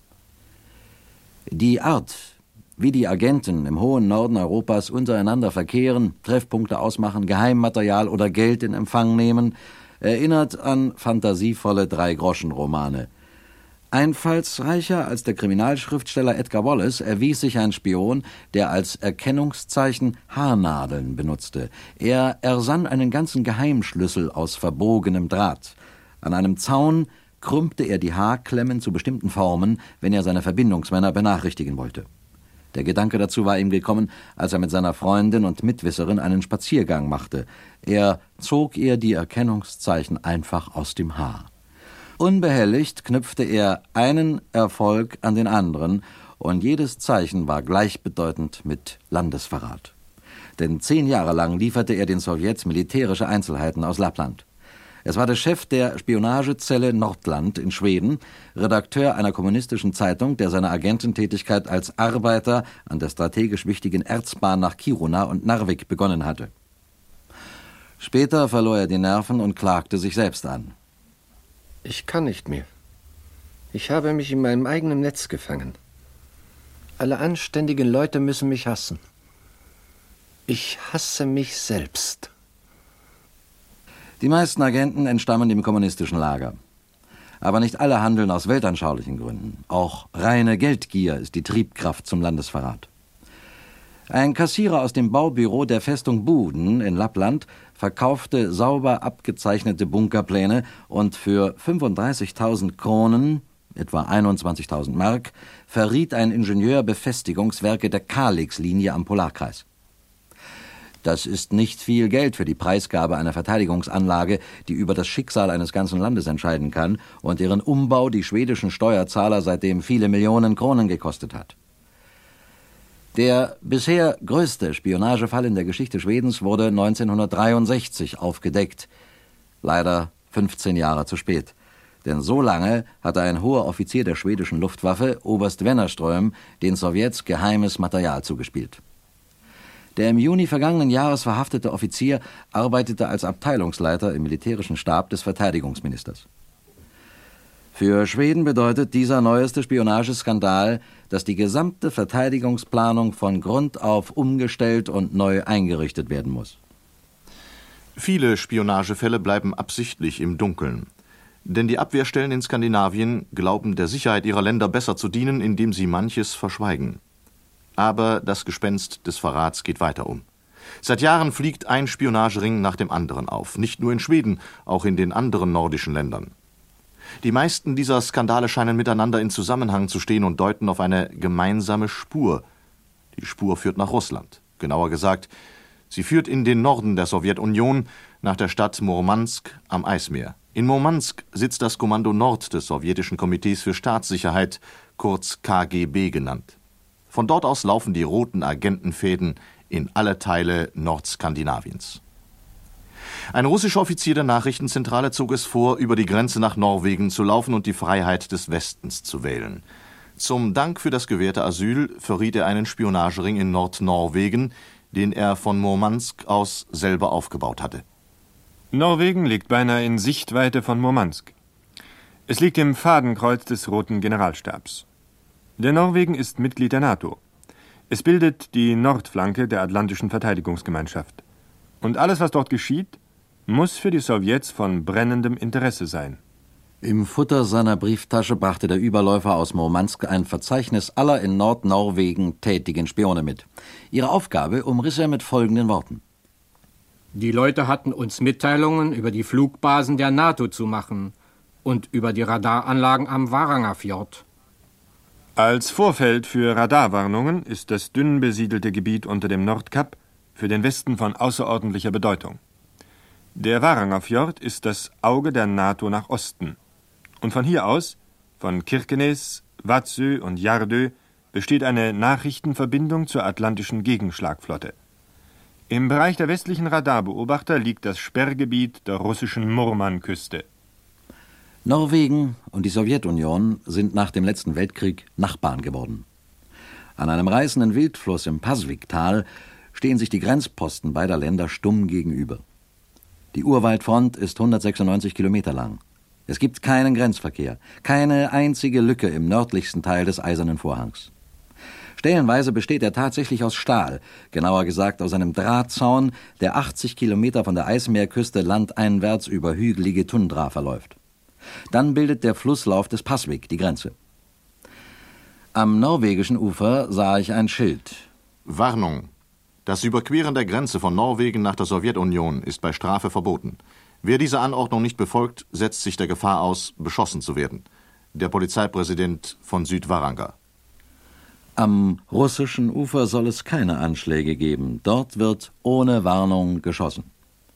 Die Art, wie die Agenten im hohen Norden Europas untereinander verkehren, Treffpunkte ausmachen, Geheimmaterial oder Geld in Empfang nehmen, erinnert an fantasievolle Drei-Groschen-Romane. Einfallsreicher als der Kriminalschriftsteller Edgar Wallace erwies sich ein Spion, der als Erkennungszeichen Haarnadeln benutzte. Er ersann einen ganzen Geheimschlüssel aus verbogenem Draht. An einem Zaun krümmte er die Haarklemmen zu bestimmten Formen, wenn er seine Verbindungsmänner benachrichtigen wollte. Der Gedanke dazu war ihm gekommen, als er mit seiner Freundin und Mitwisserin einen Spaziergang machte. Er zog ihr die Erkennungszeichen einfach aus dem Haar. Unbehelligt knüpfte er einen Erfolg an den anderen, und jedes Zeichen war gleichbedeutend mit Landesverrat. Denn zehn Jahre lang lieferte er den Sowjets militärische Einzelheiten aus Lappland. Es war der Chef der Spionagezelle Nordland in Schweden, Redakteur einer kommunistischen Zeitung, der seine Agententätigkeit als Arbeiter an der strategisch wichtigen Erzbahn nach Kiruna und Narvik begonnen hatte. Später verlor er die Nerven und klagte sich selbst an. Ich kann nicht mehr. Ich habe mich in meinem eigenen Netz gefangen. Alle anständigen Leute müssen mich hassen. Ich hasse mich selbst. Die meisten Agenten entstammen dem kommunistischen Lager. Aber nicht alle handeln aus weltanschaulichen Gründen. Auch reine Geldgier ist die Triebkraft zum Landesverrat. Ein Kassierer aus dem Baubüro der Festung Buden in Lappland verkaufte sauber abgezeichnete Bunkerpläne und für fünfunddreißigtausend Kronen, etwa einundzwanzigtausend Mark, verriet ein Ingenieur Befestigungswerke der Kalix-Linie am Polarkreis. Das ist nicht viel Geld für die Preisgabe einer Verteidigungsanlage, die über das Schicksal eines ganzen Landes entscheiden kann und deren Umbau die schwedischen Steuerzahler seitdem viele Millionen Kronen gekostet hat. Der bisher größte Spionagefall in der Geschichte Schwedens wurde neunzehnhundertdreiundsechzig aufgedeckt. Leider fünfzehn Jahre zu spät. Denn so lange hatte ein hoher Offizier der schwedischen Luftwaffe, Oberst Wennerström, den Sowjets geheimes Material zugespielt. Der im Juni vergangenen Jahres verhaftete Offizier arbeitete als Abteilungsleiter im militärischen Stab des Verteidigungsministers. Für Schweden bedeutet dieser neueste Spionageskandal, dass die gesamte Verteidigungsplanung von Grund auf umgestellt und neu eingerichtet werden muss. Viele Spionagefälle bleiben absichtlich im Dunkeln. Denn die Abwehrstellen in Skandinavien glauben, der Sicherheit ihrer Länder besser zu dienen, indem sie manches verschweigen. Aber das Gespenst des Verrats geht weiter um. Seit Jahren fliegt ein Spionagering nach dem anderen auf. Nicht nur in Schweden, auch in den anderen nordischen Ländern. Die meisten dieser Skandale scheinen miteinander in Zusammenhang zu stehen und deuten auf eine gemeinsame Spur. Die Spur führt nach Russland. Genauer gesagt, sie führt in den Norden der Sowjetunion, nach der Stadt Murmansk am Eismeer. In Murmansk sitzt das Kommando Nord des sowjetischen Komitees für Staatssicherheit, kurz K G B genannt. Von dort aus laufen die roten Agentenfäden in alle Teile Nordskandinaviens. Ein russischer Offizier der Nachrichtenzentrale zog es vor, über die Grenze nach Norwegen zu laufen und die Freiheit des Westens zu wählen. Zum Dank für das gewährte Asyl verriet er einen Spionagering in Nordnorwegen, den er von Murmansk aus selber aufgebaut hatte. Norwegen liegt beinahe in Sichtweite von Murmansk. Es liegt im Fadenkreuz des Roten Generalstabs. Der Norwegen ist Mitglied der NATO. Es bildet die Nordflanke der Atlantischen Verteidigungsgemeinschaft. Und alles, was dort geschieht, muss für die Sowjets von brennendem Interesse sein. Im Futter seiner Brieftasche brachte der Überläufer aus Murmansk ein Verzeichnis aller in Nordnorwegen tätigen Spione mit. Ihre Aufgabe umriss er mit folgenden Worten. Die Leute hatten uns Mitteilungen über die Flugbasen der NATO zu machen und über die Radaranlagen am Varangerfjord. Als Vorfeld für Radarwarnungen ist das dünn besiedelte Gebiet unter dem Nordkap für den Westen von außerordentlicher Bedeutung. Der Varangerfjord ist das Auge der NATO nach Osten. Und von hier aus, von Kirkenes, Vadsø und Jardø, besteht eine Nachrichtenverbindung zur atlantischen Gegenschlagflotte. Im Bereich der westlichen Radarbeobachter liegt das Sperrgebiet der russischen Murmanküste. Norwegen und die Sowjetunion sind nach dem letzten Weltkrieg Nachbarn geworden. An einem reißenden Wildfluss im Pasviktal stehen sich die Grenzposten beider Länder stumm gegenüber. Die Urwaldfront ist hundertsechsundneunzig Kilometer lang. Es gibt keinen Grenzverkehr, keine einzige Lücke im nördlichsten Teil des Eisernen Vorhangs. Stellenweise besteht er tatsächlich aus Stahl, genauer gesagt aus einem Drahtzaun, der achtzig Kilometer von der Eismeerküste landeinwärts über hügelige Tundra verläuft. Dann bildet der Flusslauf des Pasvik die Grenze. Am norwegischen Ufer sah ich ein Schild. Warnung. Das Überqueren der Grenze von Norwegen nach der Sowjetunion ist bei Strafe verboten. Wer diese Anordnung nicht befolgt, setzt sich der Gefahr aus, beschossen zu werden. Der Polizeipräsident von Südvaranger. Am russischen Ufer soll es keine Anschläge geben. Dort wird ohne Warnung geschossen.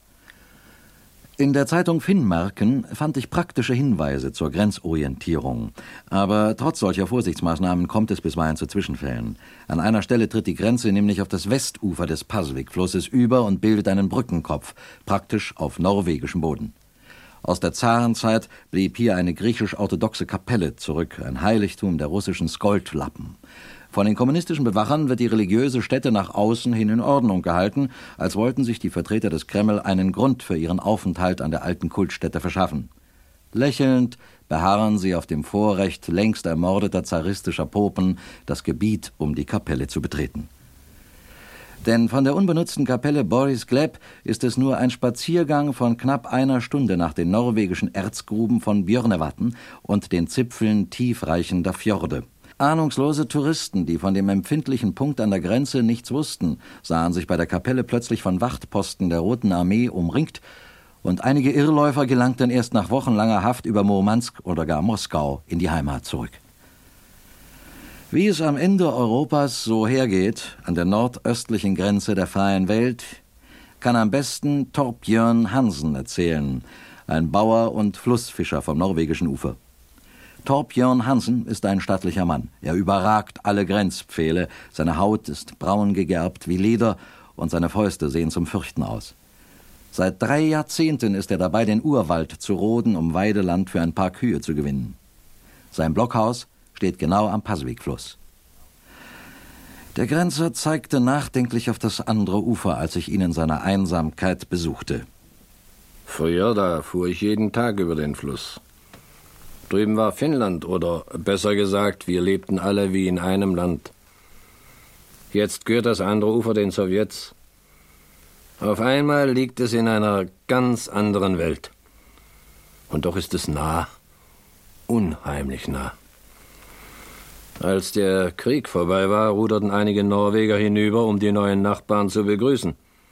In der Zeitung Finnmarken fand ich praktische Hinweise zur Grenzorientierung. Aber trotz solcher Vorsichtsmaßnahmen kommt es bisweilen zu Zwischenfällen. An einer Stelle tritt die Grenze nämlich auf das Westufer des Pasvik-Flusses über und bildet einen Brückenkopf, praktisch auf norwegischem Boden. Aus der Zarenzeit blieb hier eine griechisch-orthodoxe Kapelle zurück, ein Heiligtum der russischen Skoldlappen. Von den kommunistischen Bewachern wird die religiöse Stätte nach außen hin in Ordnung gehalten, als wollten sich die Vertreter des Kreml einen Grund für ihren Aufenthalt an der alten Kultstätte verschaffen. Lächelnd beharren sie auf dem Vorrecht längst ermordeter zaristischer Popen, das Gebiet um die Kapelle zu betreten. Denn von der unbenutzten Kapelle Boris Gleb ist es nur ein Spaziergang von knapp einer Stunde nach den norwegischen Erzgruben von Bjørnevatn und den Zipfeln tiefreichender Fjorde. Ahnungslose Touristen, die von dem empfindlichen Punkt an der Grenze nichts wussten, sahen sich bei der Kapelle plötzlich von Wachtposten der Roten Armee umringt, und einige Irrläufer gelangten erst nach wochenlanger Haft über Murmansk oder gar Moskau in die Heimat zurück. Wie es am Ende Europas so hergeht, an der nordöstlichen Grenze der freien Welt, kann am besten Thorbjørn Hansen erzählen, ein Bauer und Flussfischer vom norwegischen Ufer. Thorbjørn Hansen ist ein stattlicher Mann. Er überragt alle Grenzpfähle, seine Haut ist braun gegerbt wie Leder und seine Fäuste sehen zum Fürchten aus. Seit drei Jahrzehnten ist er dabei, den Urwald zu roden, um Weideland für ein paar Kühe zu gewinnen. Sein Blockhaus steht genau am Pasvik-Fluss. Der Grenzer zeigte nachdenklich auf das andere Ufer, als ich ihn in seiner Einsamkeit besuchte. Früher, da fuhr ich jeden Tag über den Fluss. Drüben war Finnland, oder besser gesagt, wir lebten alle wie in einem Land. Jetzt gehört das andere Ufer den Sowjets. Auf einmal liegt es in einer ganz anderen Welt. Und doch ist es nah, unheimlich nah. Als der Krieg vorbei war, ruderten einige Norweger hinüber, um die neuen Nachbarn zu begrüßen.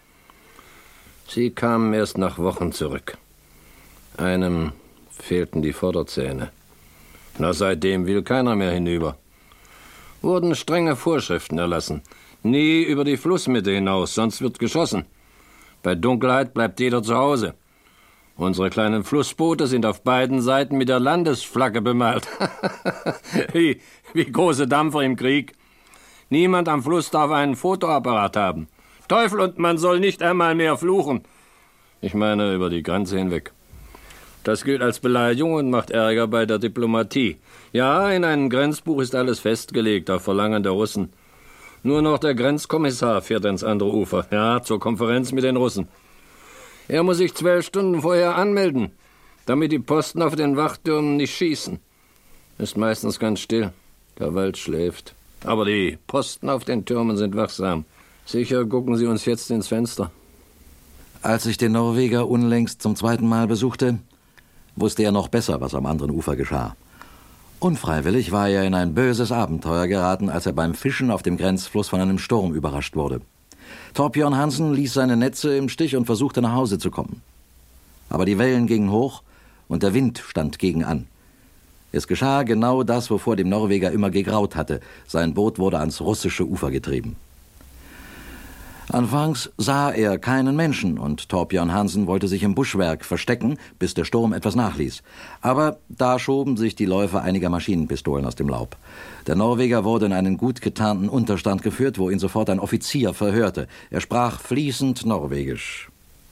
Sie kamen erst nach Wochen zurück. Einem fehlten die Vorderzähne. Na, seitdem will keiner mehr hinüber. Wurden strenge Vorschriften erlassen. Nie über die Flussmitte hinaus, sonst wird geschossen. Bei Dunkelheit bleibt jeder zu Hause. Unsere kleinen Flussboote sind auf beiden Seiten mit der Landesflagge bemalt. wie, wie große Dampfer im Krieg. Niemand am Fluss darf einen Fotoapparat haben. Teufel, und man soll nicht einmal mehr fluchen. Ich meine, über die Grenze hinweg. Das gilt als Beleidigung und macht Ärger bei der Diplomatie. Ja, in einem Grenzbuch ist alles festgelegt, auf Verlangen der Russen. Nur noch der Grenzkommissar fährt ans andere Ufer. Ja, zur Konferenz mit den Russen. Er muss sich zwölf Stunden vorher anmelden, damit die Posten auf den Wachtürmen nicht schießen. Ist meistens ganz still. Der Wald schläft. Aber die Posten auf den Türmen sind wachsam. Sicher gucken sie uns jetzt ins Fenster. Als ich den Norweger unlängst zum zweiten Mal besuchte, wusste er noch besser, was am anderen Ufer geschah. Unfreiwillig war er in ein böses Abenteuer geraten, als er beim Fischen auf dem Grenzfluss von einem Sturm überrascht wurde. Thorbjørn Hansen ließ seine Netze im Stich und versuchte, nach Hause zu kommen. Aber die Wellen gingen hoch und der Wind stand gegen an. Es geschah genau das, wovor dem Norweger immer gegraut hatte. Sein Boot wurde ans russische Ufer getrieben. Anfangs sah er keinen Menschen und Thorbjørn Hansen wollte sich im Buschwerk verstecken, bis der Sturm etwas nachließ. Aber da schoben sich die Läufer einiger Maschinenpistolen aus dem Laub. Der Norweger wurde in einen gut getarnten Unterstand geführt, wo ihn sofort ein Offizier verhörte. Er sprach fließend Norwegisch.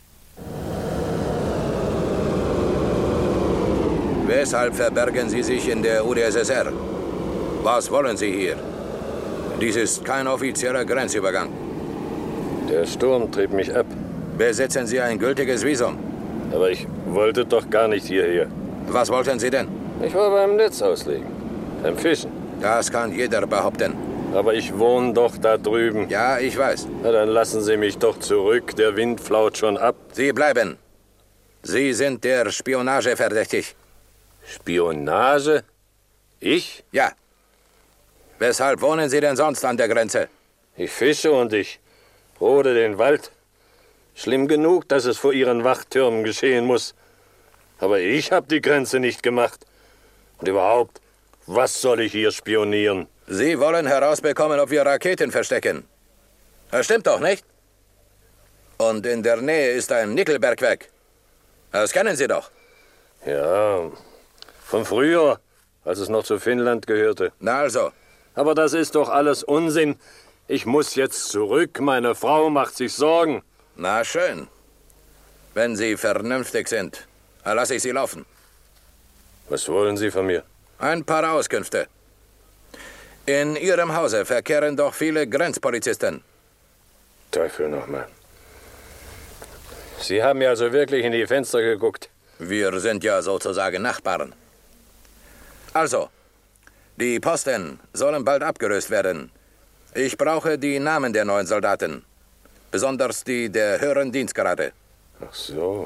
Weshalb verbergen Sie sich in der U d S S R? Was wollen Sie hier? Dies ist kein offizieller Grenzübergang. Der Sturm trieb mich ab. Besitzen Sie ein gültiges Visum? Aber ich wollte doch gar nicht hierher. Was wollten Sie denn? Ich war beim Netz auslegen. Beim Fischen. Das kann jeder behaupten. Aber ich wohne doch da drüben. Ja, ich weiß. Na, dann lassen Sie mich doch zurück. Der Wind flaut schon ab. Sie bleiben. Sie sind der Spionage verdächtig. Spionage? Ich? Ja. Weshalb wohnen Sie denn sonst an der Grenze? Ich fische und ich rode den Wald. Schlimm genug, dass es vor Ihren Wachtürmen geschehen muss. Aber ich habe die Grenze nicht gemacht. Und überhaupt, was soll ich hier spionieren? Sie wollen herausbekommen, ob wir Raketen verstecken. Das stimmt doch, nicht? Und in der Nähe ist ein Nickelbergwerk. Das kennen Sie doch. Ja, von früher, als es noch zu Finnland gehörte. Na also. Aber das ist doch alles Unsinn. Ich muss jetzt zurück. Meine Frau macht sich Sorgen. Na schön. Wenn Sie vernünftig sind, dann lasse ich Sie laufen. Was wollen Sie von mir? Ein paar Auskünfte. In Ihrem Hause verkehren doch viele Grenzpolizisten. Teufel nochmal. Sie haben ja also wirklich in die Fenster geguckt. Wir sind ja sozusagen Nachbarn. Also, die Posten sollen bald abgelöst werden. Ich brauche die Namen der neuen Soldaten. Besonders die der höheren Dienstgrade. Ach so.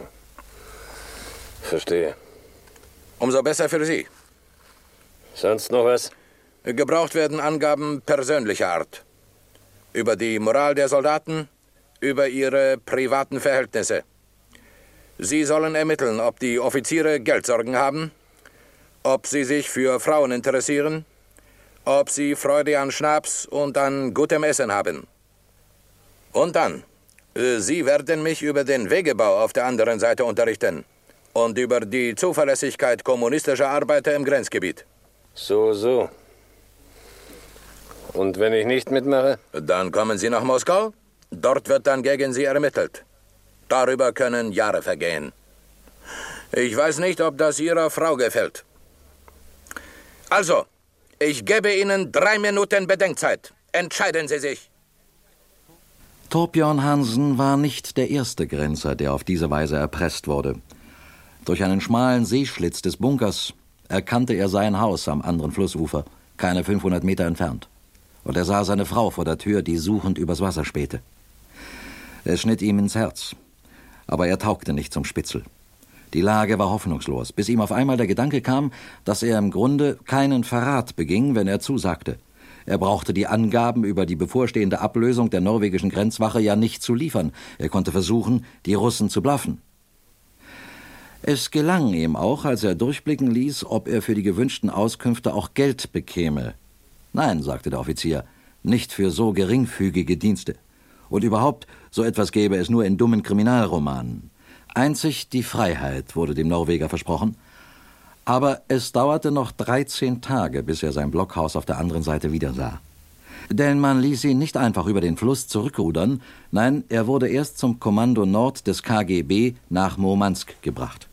Verstehe. Umso besser für Sie. Sonst noch was? Gebraucht werden Angaben persönlicher Art. Über die Moral der Soldaten, über ihre privaten Verhältnisse. Sie sollen ermitteln, ob die Offiziere Geldsorgen haben, ob sie sich für Frauen interessieren, ob sie Freude an Schnaps und an gutem Essen haben. Und dann, äh, Sie werden mich über den Wegebau auf der anderen Seite unterrichten und über die Zuverlässigkeit kommunistischer Arbeiter im Grenzgebiet. So, so. Und wenn ich nicht mitmache? Dann kommen Sie nach Moskau. Dort wird dann gegen Sie ermittelt. Darüber können Jahre vergehen. Ich weiß nicht, ob das Ihrer Frau gefällt. Also, ich gebe Ihnen drei Minuten Bedenkzeit. Entscheiden Sie sich. Thorbjørn Hansen war nicht der erste Grenzer, der auf diese Weise erpresst wurde. Durch einen schmalen Seeschlitz des Bunkers erkannte er sein Haus am anderen Flussufer, keine fünfhundert Meter entfernt. Und er sah seine Frau vor der Tür, die suchend übers Wasser spähte. Es schnitt ihm ins Herz, aber er taugte nicht zum Spitzel. Die Lage war hoffnungslos, bis ihm auf einmal der Gedanke kam, dass er im Grunde keinen Verrat beging, wenn er zusagte. Er brauchte die Angaben über die bevorstehende Ablösung der norwegischen Grenzwache ja nicht zu liefern. Er konnte versuchen, die Russen zu bluffen. Es gelang ihm auch, als er durchblicken ließ, ob er für die gewünschten Auskünfte auch Geld bekäme. Nein, sagte der Offizier, nicht für so geringfügige Dienste. Und überhaupt, so etwas gäbe es nur in dummen Kriminalromanen. Einzig die Freiheit wurde dem Norweger versprochen. Aber es dauerte noch dreizehn Tage, bis er sein Blockhaus auf der anderen Seite wiedersah. Denn man ließ ihn nicht einfach über den Fluss zurückrudern, nein, er wurde erst zum Kommando Nord des K G B nach Murmansk gebracht.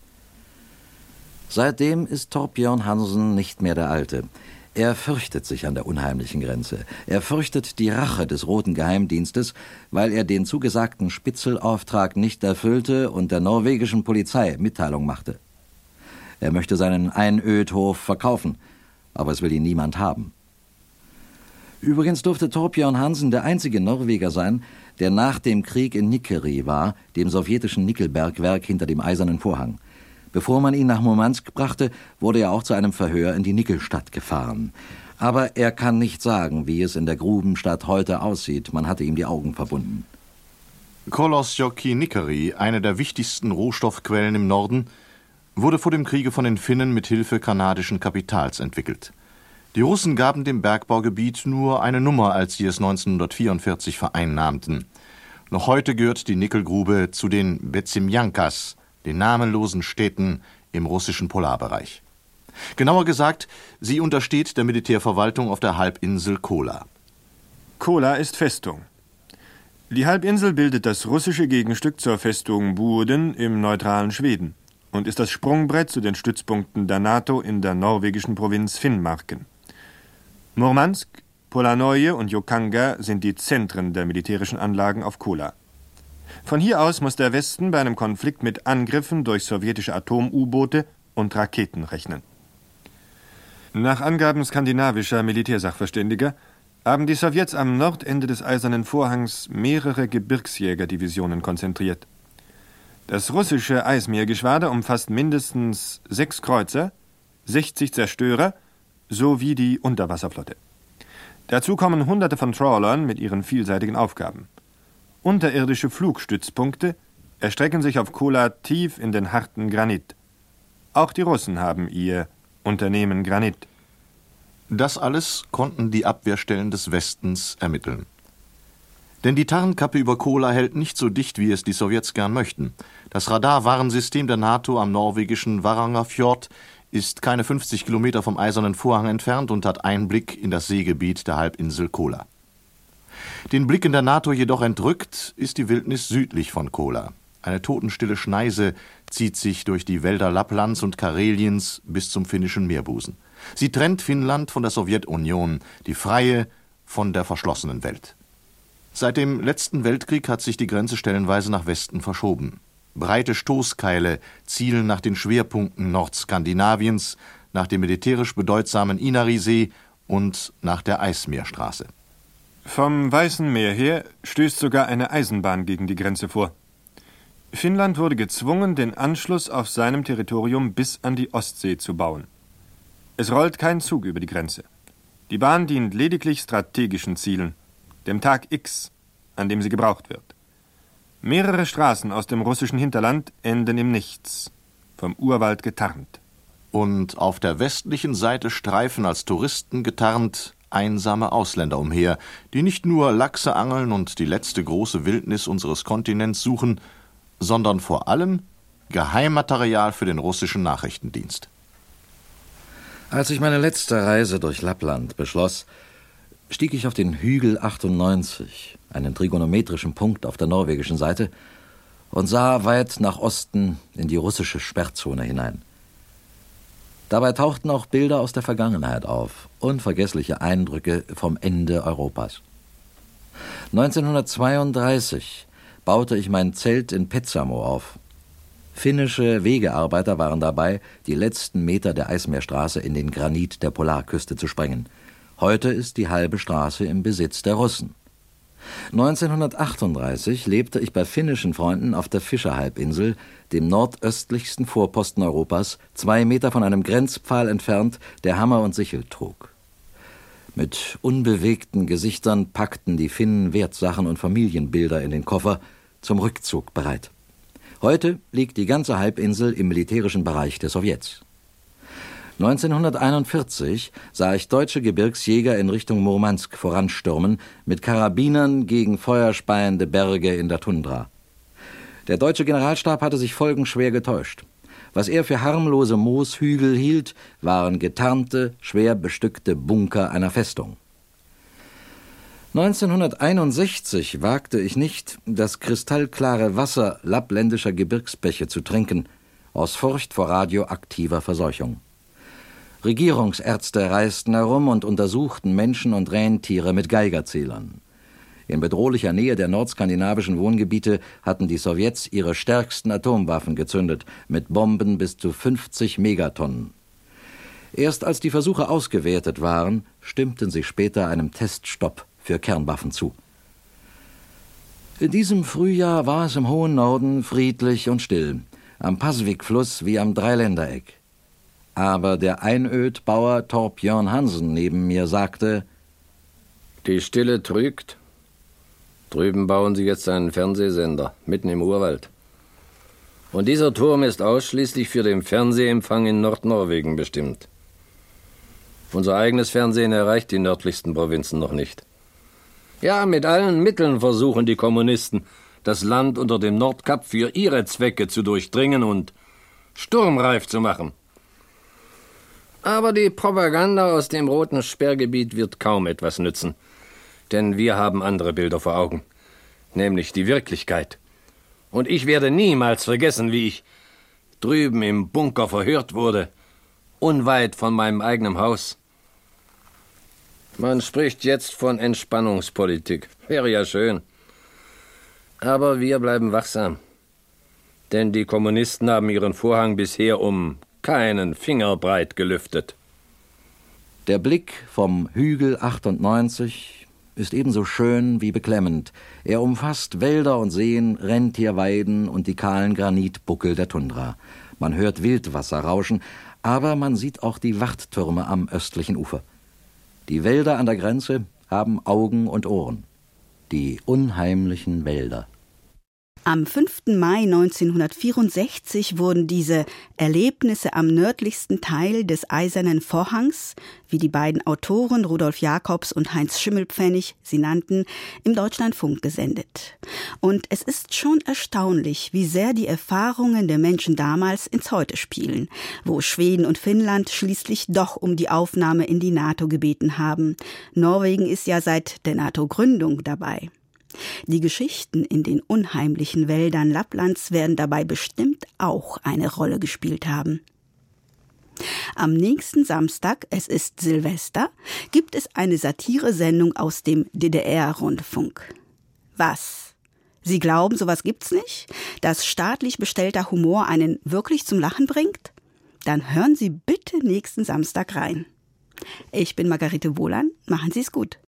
Seitdem ist Thorbjørn Hansen nicht mehr der Alte. Er fürchtet sich an der unheimlichen Grenze. Er fürchtet die Rache des Roten Geheimdienstes, weil er den zugesagten Spitzelauftrag nicht erfüllte und der norwegischen Polizei Mitteilung machte. Er möchte seinen Einödhof verkaufen, aber es will ihn niemand haben. Übrigens durfte Thorbjørn Hansen der einzige Norweger sein, der nach dem Krieg in Nikkeri war, dem sowjetischen Nickelbergwerk hinter dem Eisernen Vorhang. Bevor man ihn nach Murmansk brachte, wurde er auch zu einem Verhör in die Nickelstadt gefahren. Aber er kann nicht sagen, wie es in der Grubenstadt heute aussieht. Man hatte ihm die Augen verbunden. Kolosjoki Nikkeri, eine der wichtigsten Rohstoffquellen im Norden, wurde vor dem Kriege von den Finnen mit Hilfe kanadischen Kapitals entwickelt. Die Russen gaben dem Bergbaugebiet nur eine Nummer, als sie es neunzehnhundertvierundvierzig vereinnahmten. Noch heute gehört die Nickelgrube zu den Bezimjankas, den namenlosen Städten im russischen Polarbereich. Genauer gesagt, sie untersteht der Militärverwaltung auf der Halbinsel Kola. Kola ist Festung. Die Halbinsel bildet das russische Gegenstück zur Festung Boden im neutralen Schweden und ist das Sprungbrett zu den Stützpunkten der NATO in der norwegischen Provinz Finnmarken. Murmansk, Polanoje und Jokanga sind die Zentren der militärischen Anlagen auf Kola. Von hier aus muss der Westen bei einem Konflikt mit Angriffen durch sowjetische Atom-U-Boote und Raketen rechnen. Nach Angaben skandinavischer Militärsachverständiger haben die Sowjets am Nordende des Eisernen Vorhangs mehrere Gebirgsjägerdivisionen konzentriert. Das russische Eismeergeschwader umfasst mindestens sechs Kreuzer, sechzig Zerstörer sowie die Unterwasserflotte. Dazu kommen Hunderte von Trawlern mit ihren vielseitigen Aufgaben. Unterirdische Flugstützpunkte erstrecken sich auf Kola tief in den harten Granit. Auch die Russen haben ihr Unternehmen Granit. Das alles konnten die Abwehrstellen des Westens ermitteln. Denn die Tarnkappe über Kola hält nicht so dicht, wie es die Sowjets gern möchten. Das Radarwarnsystem der NATO am norwegischen Varangerfjord ist keine fünfzig Kilometer vom Eisernen Vorhang entfernt und hat Einblick in das Seegebiet der Halbinsel Kola. Den Blicken der NATO jedoch entrückt ist die Wildnis südlich von Kola. Eine totenstille Schneise zieht sich durch die Wälder Lapplands und Kareliens bis zum finnischen Meerbusen. Sie trennt Finnland von der Sowjetunion, die freie von der verschlossenen Welt. Seit dem letzten Weltkrieg hat sich die Grenze stellenweise nach Westen verschoben. Breite Stoßkeile zielen nach den Schwerpunkten Nordskandinaviens, nach dem militärisch bedeutsamen Inarisee und nach der Eismeerstraße. Vom Weißen Meer her stößt sogar eine Eisenbahn gegen die Grenze vor. Finnland wurde gezwungen, den Anschluss auf seinem Territorium bis an die Ostsee zu bauen. Es rollt kein Zug über die Grenze. Die Bahn dient lediglich strategischen Zielen, dem Tag X, an dem sie gebraucht wird. Mehrere Straßen aus dem russischen Hinterland enden im Nichts, vom Urwald getarnt. Und auf der westlichen Seite streifen als Touristen getarnt einsame Ausländer umher, die nicht nur Lachse angeln und die letzte große Wildnis unseres Kontinents suchen, sondern vor allem Geheimmaterial für den russischen Nachrichtendienst. Als ich meine letzte Reise durch Lappland beschloss, stieg ich auf den Hügel achtundneunzig, einen trigonometrischen Punkt auf der norwegischen Seite, und sah weit nach Osten in die russische Sperrzone hinein. Dabei tauchten auch Bilder aus der Vergangenheit auf, unvergessliche Eindrücke vom Ende Europas. neunzehnhundertzweiunddreißig baute ich mein Zelt in Petsamo auf. Finnische Wegearbeiter waren dabei, die letzten Meter der Eismeerstraße in den Granit der Polarküste zu sprengen. Heute ist die halbe Straße im Besitz der Russen. neunzehnhundertachtunddreißig lebte ich bei finnischen Freunden auf der Fischerhalbinsel, dem nordöstlichsten Vorposten Europas, zwei Meter von einem Grenzpfahl entfernt, der Hammer und Sichel trug. Mit unbewegten Gesichtern packten die Finnen Wertsachen und Familienbilder in den Koffer, zum Rückzug bereit. Heute liegt die ganze Halbinsel im militärischen Bereich der Sowjets. neunzehnhunderteinundvierzig sah ich deutsche Gebirgsjäger in Richtung Murmansk voranstürmen, mit Karabinern gegen feuerspeiende Berge in der Tundra. Der deutsche Generalstab hatte sich folgenschwer getäuscht. Was er für harmlose Mooshügel hielt, waren getarnte, schwer bestückte Bunker einer Festung. neunzehnhunderteinundsechzig wagte ich nicht, das kristallklare Wasser lappländischer Gebirgsbäche zu trinken, aus Furcht vor radioaktiver Verseuchung. Regierungsärzte reisten herum und untersuchten Menschen und Rentiere mit Geigerzählern. In bedrohlicher Nähe der nordskandinavischen Wohngebiete hatten die Sowjets ihre stärksten Atomwaffen gezündet, mit Bomben bis zu fünfzig Megatonnen. Erst als die Versuche ausgewertet waren, stimmten sie später einem Teststopp für Kernwaffen zu. In diesem Frühjahr war es im hohen Norden friedlich und still, am Pasvik-Fluss wie am Dreiländereck. Aber der Einödbauer Torbjörn Hansen neben mir sagte: Die Stille trügt. Drüben bauen sie jetzt einen Fernsehsender, mitten im Urwald. Und dieser Turm ist ausschließlich für den Fernsehempfang in Nordnorwegen bestimmt. Unser eigenes Fernsehen erreicht die nördlichsten Provinzen noch nicht. Ja, mit allen Mitteln versuchen die Kommunisten, das Land unter dem Nordkap für ihre Zwecke zu durchdringen und sturmreif zu machen. Aber die Propaganda aus dem roten Sperrgebiet wird kaum etwas nützen. Denn wir haben andere Bilder vor Augen, nämlich die Wirklichkeit. Und ich werde niemals vergessen, wie ich drüben im Bunker verhört wurde, unweit von meinem eigenen Haus. Man spricht jetzt von Entspannungspolitik. Wäre ja schön. Aber wir bleiben wachsam. Denn die Kommunisten haben ihren Vorhang bisher um keinen Finger breit gelüftet. Der Blick vom Hügel achtundneunzig ist ebenso schön wie beklemmend. Er umfasst Wälder und Seen, Rentierweiden und die kahlen Granitbuckel der Tundra. Man hört Wildwasser rauschen, aber man sieht auch die Wachttürme am östlichen Ufer. Die Wälder an der Grenze haben Augen und Ohren. Die unheimlichen Wälder. Am fünften Mai neunzehnhundertvierundsechzig wurden diese Erlebnisse am nördlichsten Teil des Eisernen Vorhangs, wie die beiden Autoren Rudolf Jakobs und Heinz Schimmelpfennig sie nannten, im Deutschlandfunk gesendet. Und es ist schon erstaunlich, wie sehr die Erfahrungen der Menschen damals ins Heute spielen, wo Schweden und Finnland schließlich doch um die Aufnahme in die NATO gebeten haben. Norwegen ist ja seit der NATO-Gründung dabei. Die Geschichten in den unheimlichen Wäldern Lapplands werden dabei bestimmt auch eine Rolle gespielt haben. Am nächsten Samstag, es ist Silvester, gibt es eine Satiresendung aus dem D D R-Rundfunk. Was? Sie glauben, sowas gibt's nicht? Dass staatlich bestellter Humor einen wirklich zum Lachen bringt? Dann hören Sie bitte nächsten Samstag rein. Ich bin Margarete Wohlan, machen Sie es gut.